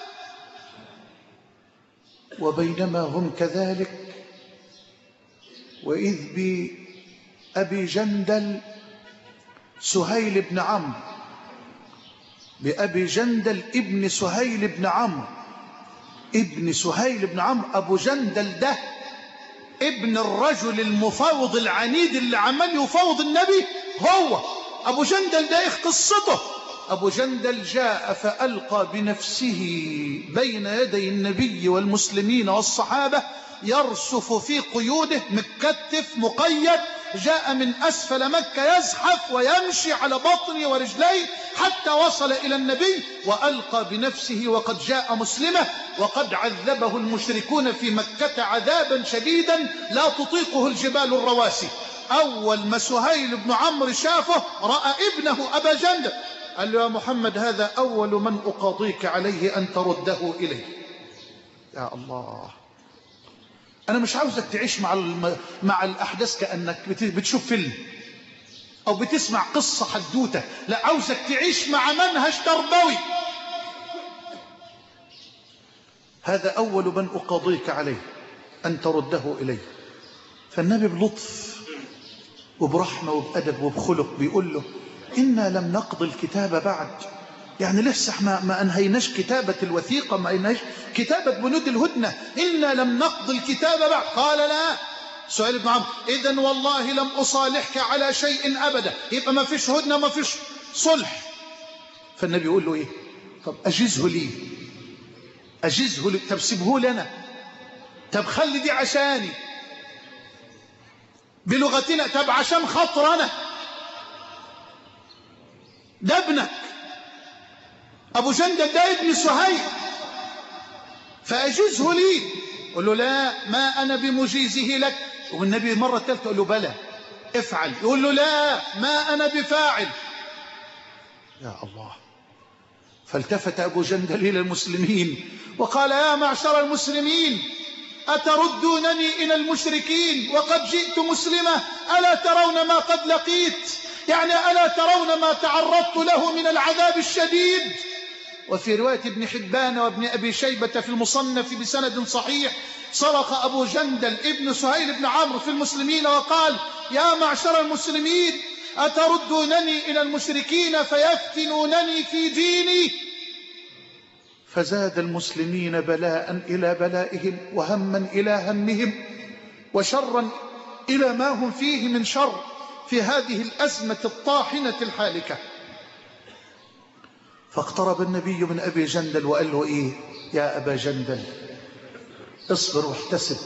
وبينما هم كذلك وإذ بأبي جندل سهيل بن عمرو، بأبي جندل ابن سهيل بن عمرو، ابن سهيل بن عمرو. أبو جندل ده ابن الرجل المفاوض العنيد اللي عمال يفاوض النبي، هو أبو جندل ده قصته. أبو جندل جاء فألقى بنفسه بين يدي النبي والمسلمين والصحابة، يرسف في قيوده، متكتف مقيد، جاء من أسفل مكة يزحف ويمشي على بطنه ورجليه حتى وصل إلى النبي وألقى بنفسه وقد جاء مسلمة. وقد عذبه المشركون في مكة عذابا شديدا لا تطيقه الجبال الرواسي. أول ما سهيل بن عمرو شافه رأى ابنه أبا جندل، قال له يا محمد هذا أول من أقاضيك عليه أن ترده إليه. يا الله، أنا مش عاوزك تعيش مع الأحداث كأنك بتشوف فيلم أو بتسمع قصة حدوتة، لا، عاوزك تعيش مع منهج تربوي. هذا أول من أقاضيك عليه أن ترده إليه. فالنبي بلطف وبرحمة وبأدب وبخلق بيقول له إنا لم نقض الكتاب بعد، يعني لسه ما أنهيناش كتابة الوثيقة، ما أنهيناش كتابة بنود الهدنة، إنا لم نقض الكتاب بعد. قال لا. سهيل بن عمرو إذن والله لم أصالحك على شيء أبدا، يبقى ما فيش هدنة ما فيش صلح. فالنبي يقول له إيه؟ طب أجزه لي، أجزه لي، طب سيبه لنا، طب خلي دي عشاني بلغتنا، طب عشان خاطر أنا، ده ابنك أبو جندل، ده ابن سهيل، فأجزه لي. قل له لا ما أنا بمجيزه لك. والنبي مرة ثالثة يقول له بلى افعل، يقول له لا ما أنا بفاعل. يا الله. فالتفت أبو جندل إلى المسلمين وقال يا معشر المسلمين أتردونني إلى المشركين وقد جئت مسلمة؟ ألا ترون ما قد لقيت؟ يعني ألا ترون ما تعرضت له من العذاب الشديد؟ وفي رواية ابن حبان وابن أبي شيبة في المصنف بسند صحيح صرخ أبو جندل ابن سهيل بن عمرو في المسلمين وقال يا معشر المسلمين أتردونني إلى المشركين فيفتنونني في ديني؟ فزاد المسلمين بلاء إلى بلائهم وهما إلى همهم وشرا إلى ما هم فيه من شر في هذه الأزمة الطاحنة الحالكة. فاقترب النبي من أبي جندل وقال له إيه؟ يا أبا جندل اصبر واحتسب.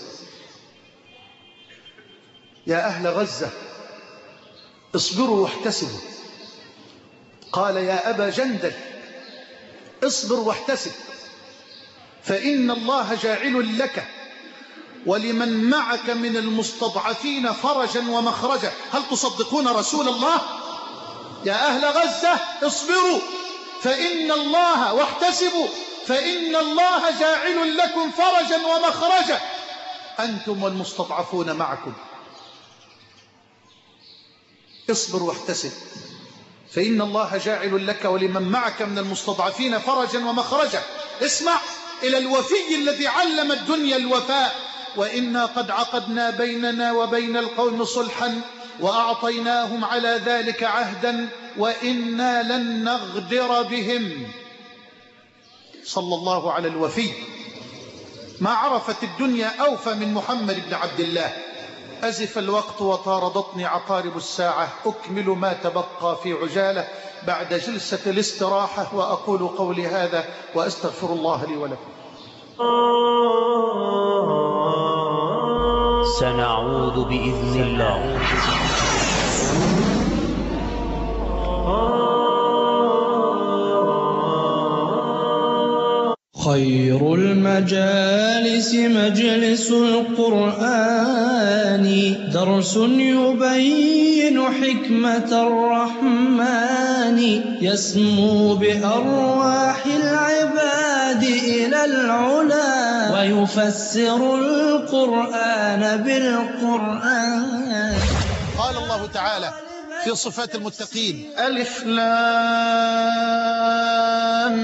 يا أهل غزة اصبروا واحتسبوا. قال يا أبا جندل اصبر واحتسب فإن الله جاعل لك ولمن معك من المستضعفين فرجا ومخرجا. هل تصدقون رسول الله؟ يا أهل غزة اصبروا فإن الله واحتسبوا فإن الله جاعل لكم فرجا ومخرجا أنتم والمستضعفون معكم. اصبر واحتسب فإن الله جاعل لك ولمن معك من المستضعفين فرجا ومخرجا. اسمع إلى الوفي الذي علم الدنيا الوفاء. وإنا قد عقدنا بيننا وبين القوم صلحا وأعطيناهم على ذلك عهدا وإنا لن نغدر بهم. صلى الله على الوفي. ما عرفت الدنيا أوفى من محمد بن عبد الله. أزف الوقت وطاردتني عقارب الساعة، أكمل ما تبقى في عجالة بعد جلسة الاستراحة، وأقول قولي هذا وأستغفر الله لي ولكم. سنعود بإذن الله. خير المجالس مجلس القرآن درس يبين حكمة الرحمن يسمو بأرواح العباد إلى العلا ويفسر القرآن بالقرآن. قال الله تعالى في صفات المتقين: ألف لام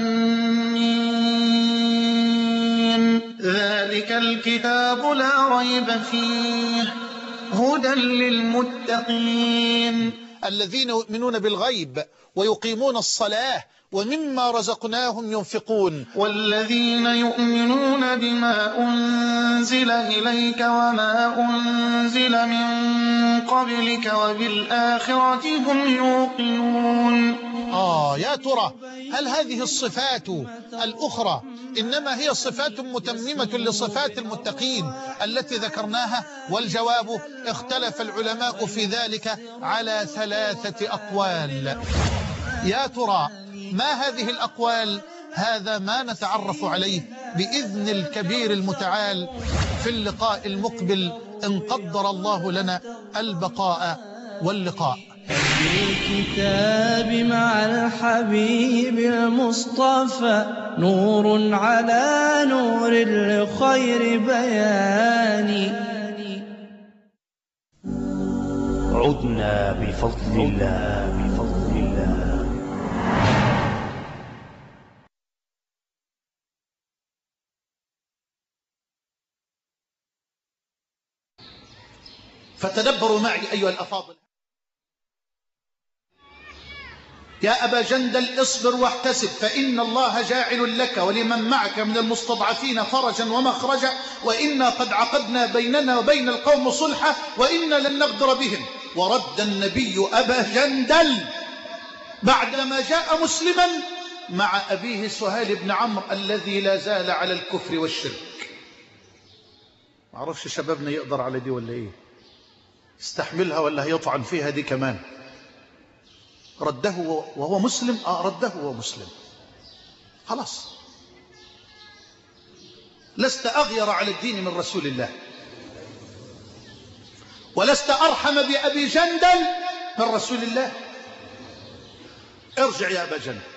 ميم ذلك الكتاب لا ريب فيه هدى للمتقين الذين يؤمنون بالغيب ويقيمون الصلاة ومما رزقناهم ينفقون. والذين يؤمنون بما أنزل إليك وما أنزل من قبلك وبالآخرة هم يوقنون. يا ترى هل هذه الصفات الأخرى إنما هي صفات متممة لصفات المتقين التي ذكرناها؟ والجواب: اختلف العلماء في ذلك على 3 أقوال. يا ترى ما هذه الأقوال؟ هذا ما نتعرف عليه بإذن الكبير المتعال في اللقاء المقبل إن قدر الله لنا البقاء واللقاء. الكتاب مع الحبيب المصطفى نور على نور لخير بيان. عدنا بفضل الله. فتدبروا معي أيها الأفاضل. يا أبا جندل اصبر واحتسب فإن الله جاعل لك ولمن معك من المستضعفين فرجا ومخرجا وإنا قد عقدنا بيننا وبين القوم صلحا وإنا لن نقدر بهم. ورد النبي أبا جندل بعدما جاء مسلما مع أبيه سهيل بن عمرو الذي لا زال على الكفر والشرك. ما أعرفش شبابنا يقدر على دي ولا إيه؟ استحملها ولا هيطعن فيها دي كمان؟ رده وهو مسلم. رده وهو مسلم. خلاص، لست أغير على الدين من رسول الله، ولست أرحم بأبي جندل من رسول الله. ارجع يا أبا جندل.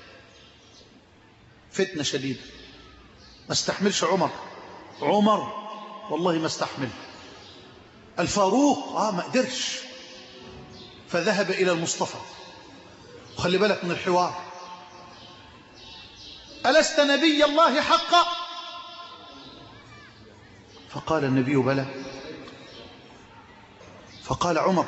فتنة شديدة ما استحملش عمر والله ما استحمل. الفاروق ما قدرش، فذهب إلى المصطفى. وخلي بالك من الحوار: ألست نبي الله حقا؟ فقال النبي: بلى. فقال عمر: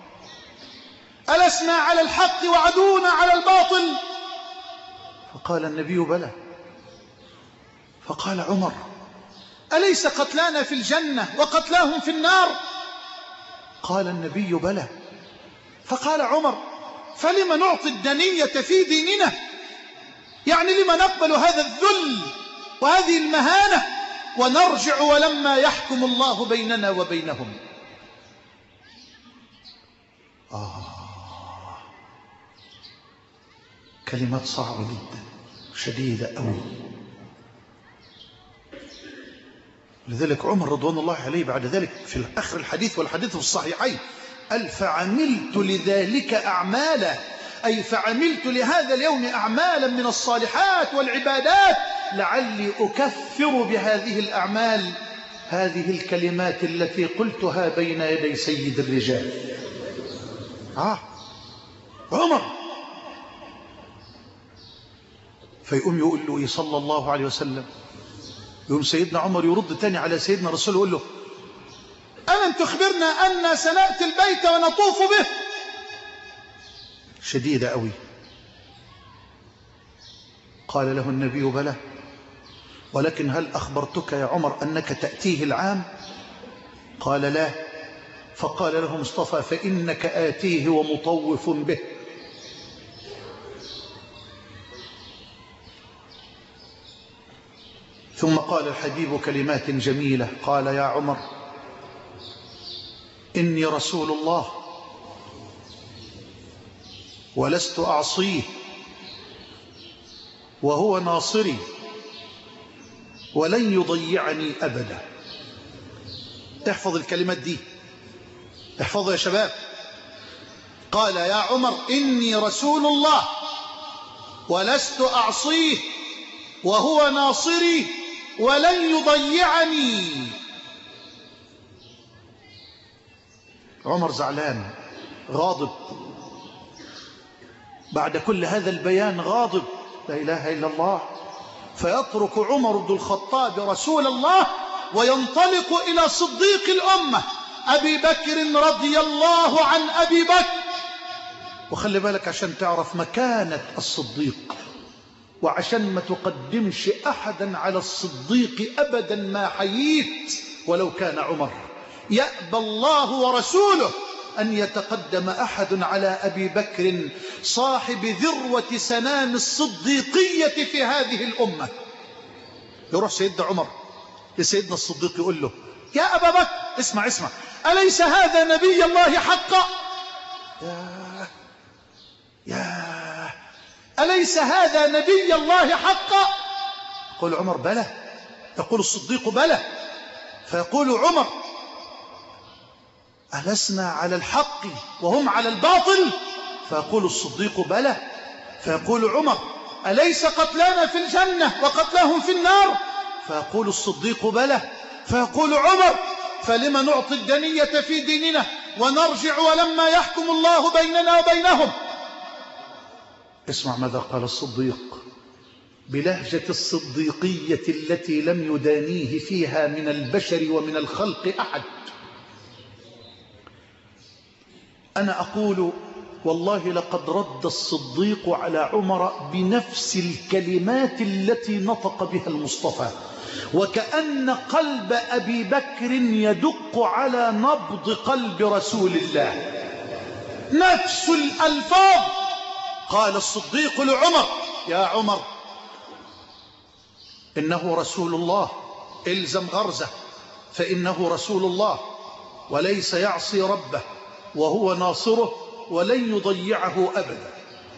ألسنا على الحق وعدونا على الباطل؟ فقال النبي: بلى. فقال عمر: أليس قتلانا في الجنة وقتلاهم في النار؟ قال النبي: بلى. فقال عمر: فلما نعطي الدنية في ديننا؟ يعني لما نقبل هذا الذل وهذه المهانة ونرجع ولما يحكم الله بيننا وبينهم؟ كلمات صعبة جدا شديدة أوي. لذلك عمر رضوان الله عليه بعد ذلك في آخر الحديث والحديث في الصحيحين قال: فعملت لذلك أعمالا، أي فعملت لهذا اليوم أعمالا من الصالحات والعبادات لعلي أكفر بهذه الأعمال هذه الكلمات التي قلتها بين يدي سيد الرجال. عمر. فيقوم يقول له صلى الله عليه وسلم، يقوم سيدنا عمر يرد تاني على سيدنا رسول يقول له: ألم تخبرنا أن سنأتي البيت ونطوف به؟ شديدة قوي. قال له النبي: بلى، ولكن هل أخبرتك يا عمر أنك تأتيه العام؟ قال: لا. فقال له مصطفى: فإنك آتيه ومطوف به. ثم قال الحبيب كلمات جميلة، قال: يا عمر، إني رسول الله ولست أعصيه، وهو ناصري ولن يضيعني أبدا. احفظ الكلمات دي، احفظوا يا شباب. قال يا عمر إني رسول الله ولست أعصيه وهو ناصري ولن يضيعني. عمر زعلان غاضب بعد كل هذا البيان، غاضب لا إله إلا الله. فيترك عمر بن الخطاب رسول الله وينطلق إلى صديق الأمة أبي بكر رضي الله عن أبي بكر. وخلي بالك عشان تعرف مكانة الصديق، وعشان ما تقدمش أحدا على الصديق أبدا ما حييت ولو كان عمر. يأبى الله ورسوله أن يتقدم أحد على أبي بكر صاحب ذروة سنام الصديقية في هذه الأمة. يروح سيدنا عمر لسيدنا الصديق يقول له يا أبا بكر اسمع اسمع، أليس هذا نبي الله حقا؟ يا أليس هذا نبي الله حقا؟ يقول عمر بلى. يقول الصديق بلى. فيقول عمر ألسنا على الحق وهم على الباطل؟ فيقول الصديق بلى. فيقول عمر أليس قتلانا في الجنة وقتلاهم في النار؟ فيقول الصديق بلى. فيقول عمر فلما نعطي الدنية في ديننا ونرجع ولما يحكم الله بيننا وبينهم؟ اسمع ماذا قال الصديق بلهجة الصديقية التي لم يدانيه فيها من البشر ومن الخلق أحد. أنا أقول والله لقد رد الصديق على عمر بنفس الكلمات التي نطق بها المصطفى، وكأن قلب أبي بكر يدق على نبض قلب رسول الله، نفس الألفاظ. قال الصديق لعمر يا عمر إنه رسول الله، إلزم غرزه، فإنه رسول الله وليس يعصي ربه وهو ناصره ولن يضيعه أبدا.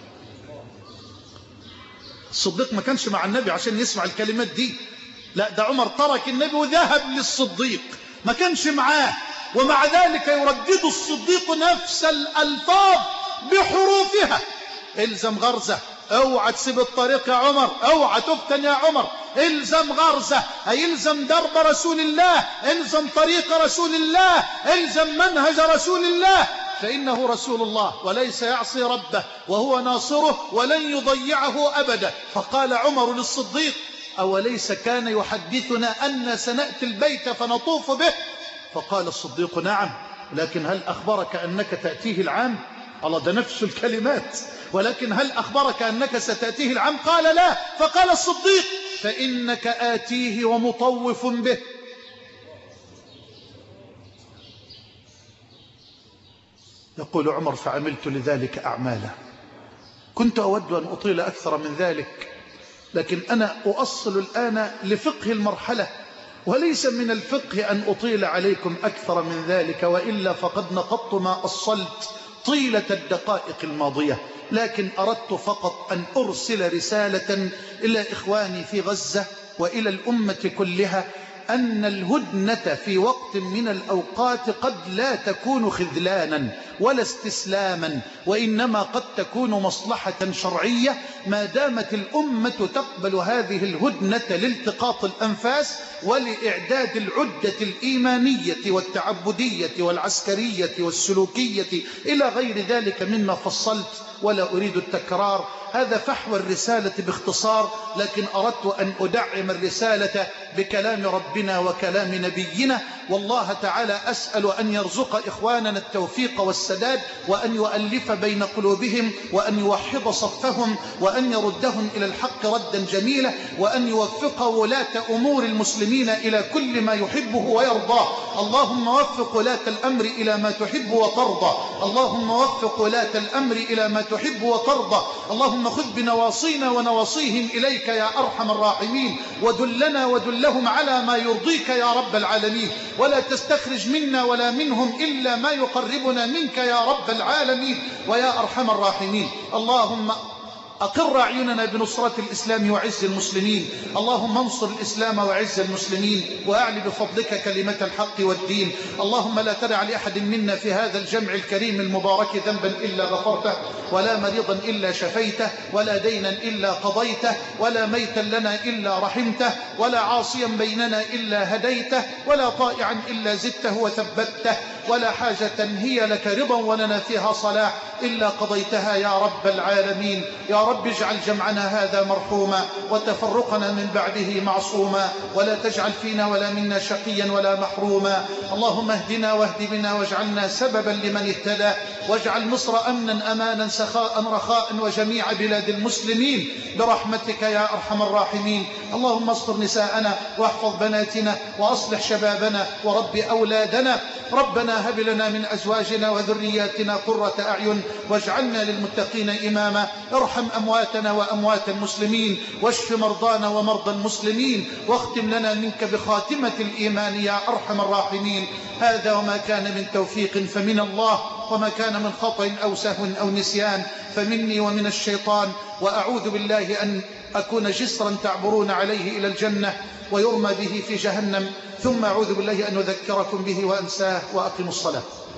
الصديق ما كانش مع النبي عشان يسمع الكلمات دي، لا ده عمر ترك النبي وذهب للصديق، ما كانش معاه، ومع ذلك يردد الصديق نفس الألفاظ بحروفها. الزم غرزه، اوعى تسيب الطريق يا عمر، اوعى تفتن يا عمر، الزم غرزه، يلزم درب رسول الله، الزم طريق رسول الله، الزم منهج رسول الله، فإنه رسول الله وليس يعصي ربه وهو ناصره ولن يضيعه أبدا. فقال عمر للصديق أوليس كان يحدثنا أن سنأتي البيت فنطوف به؟ فقال الصديق نعم، لكن هل أخبرك أنك تأتيه العام؟ الله ده نفس الكلمات، ولكن هل أخبرك أنك ستأتيه العام؟ قال لا. فقال الصديق فإنك آتيه ومطوف به. يقول عمر فعملت لذلك أعمالا، كنت أود أن أطيل أكثر من ذلك، لكن أنا أؤصل الآن لفقه المرحلة، وليس من الفقه أن أطيل عليكم أكثر من ذلك، وإلا فقد نقضت ما أصلت طيلة الدقائق الماضية. لكن أردت فقط أن أرسل رسالة إلى إخواني في غزة وإلى الأمة كلها أن الهدنة في وقت من الأوقات قد لا تكون خذلانا ولا استسلاما، وإنما قد تكون مصلحة شرعية ما دامت الأمة تقبل هذه الهدنة لالتقاط الأنفاس ولإعداد العدة الإيمانية والتعبدية والعسكرية والسلوكية إلى غير ذلك مما فصلت، ولا أريد التكرار. هذا فحوى الرسالة باختصار، لكن أردت أن أدعم الرسالة بكلام ربنا وكلام نبينا. والله تعالى أسأل أن يرزق إخواننا التوفيق والسداد، وأن يؤلف بين قلوبهم، وأن يوحد صفهم، وأن يردهم إلى الحق ردا جميلا، وأن يوفق ولاة أمور المسلمين إلى كل ما يحبه ويرضاه. اللهم وفق ولاة الأمر إلى ما تحب وترضى، اللهم وفق ولاة الأمر إلى ما تحب وترضى. اللهم خذ بنواصينا ونواصيهم إليك يا أرحم الراحمين، ودلنا ودلهم على ما يرضيك يا رب العالمين، ولا تستخرج منا ولا منهم إلا ما يقربنا منك يا رب العالمين ويا أرحم الراحمين. اللهم أقر أعيننا بنصرة الإسلام وعز المسلمين. اللهم انصر الإسلام وعز المسلمين وأعلي بفضلك كلمة الحق والدين. اللهم لا تدع لأحد منا في هذا الجمع الكريم المبارك ذنبا إلا غفرته، ولا مريضا إلا شفيته، ولا دينا إلا قضيته، ولا ميتا لنا إلا رحمته، ولا عاصيا بيننا إلا هديته، ولا طائعا إلا زدته وثبته، ولا حاجة هي لك رضا ولنا فيها صلاح إلا قضيتها يا رب العالمين. يا رب اجعل جمعنا هذا مرحوما وتفرقنا من بعده معصوما، ولا تجعل فينا ولا منا شقيا ولا محروما. اللهم اهدنا واهد بنا واجعلنا سببا لمن اهتدى، واجعل مصر أمنا أمانا سخاء رخاء وجميع بلاد المسلمين برحمتك يا أرحم الراحمين. اللهم استر نساءنا واحفظ بناتنا وأصلح شبابنا ورب أولادنا. ربنا هب لنا من أزواجنا وذرياتنا قرة أعين واجعلنا للمتقين إماما. ارحم أمواتنا وأموات المسلمين، واشف مرضانا ومرضى المسلمين، واختم لنا منك بخاتمة الإيمان يا أرحم الراحمين. هذا وما كان من توفيق فمن الله، وما كان من خطأ أو سهو أو نسيان فمني ومن الشيطان. وأعوذ بالله أن أكون جسرا تعبرون عليه إلى الجنة ويرمى به في جهنم، ثم أعوذ بالله أن أذكركم به وأنساه. وأقم الصلاة.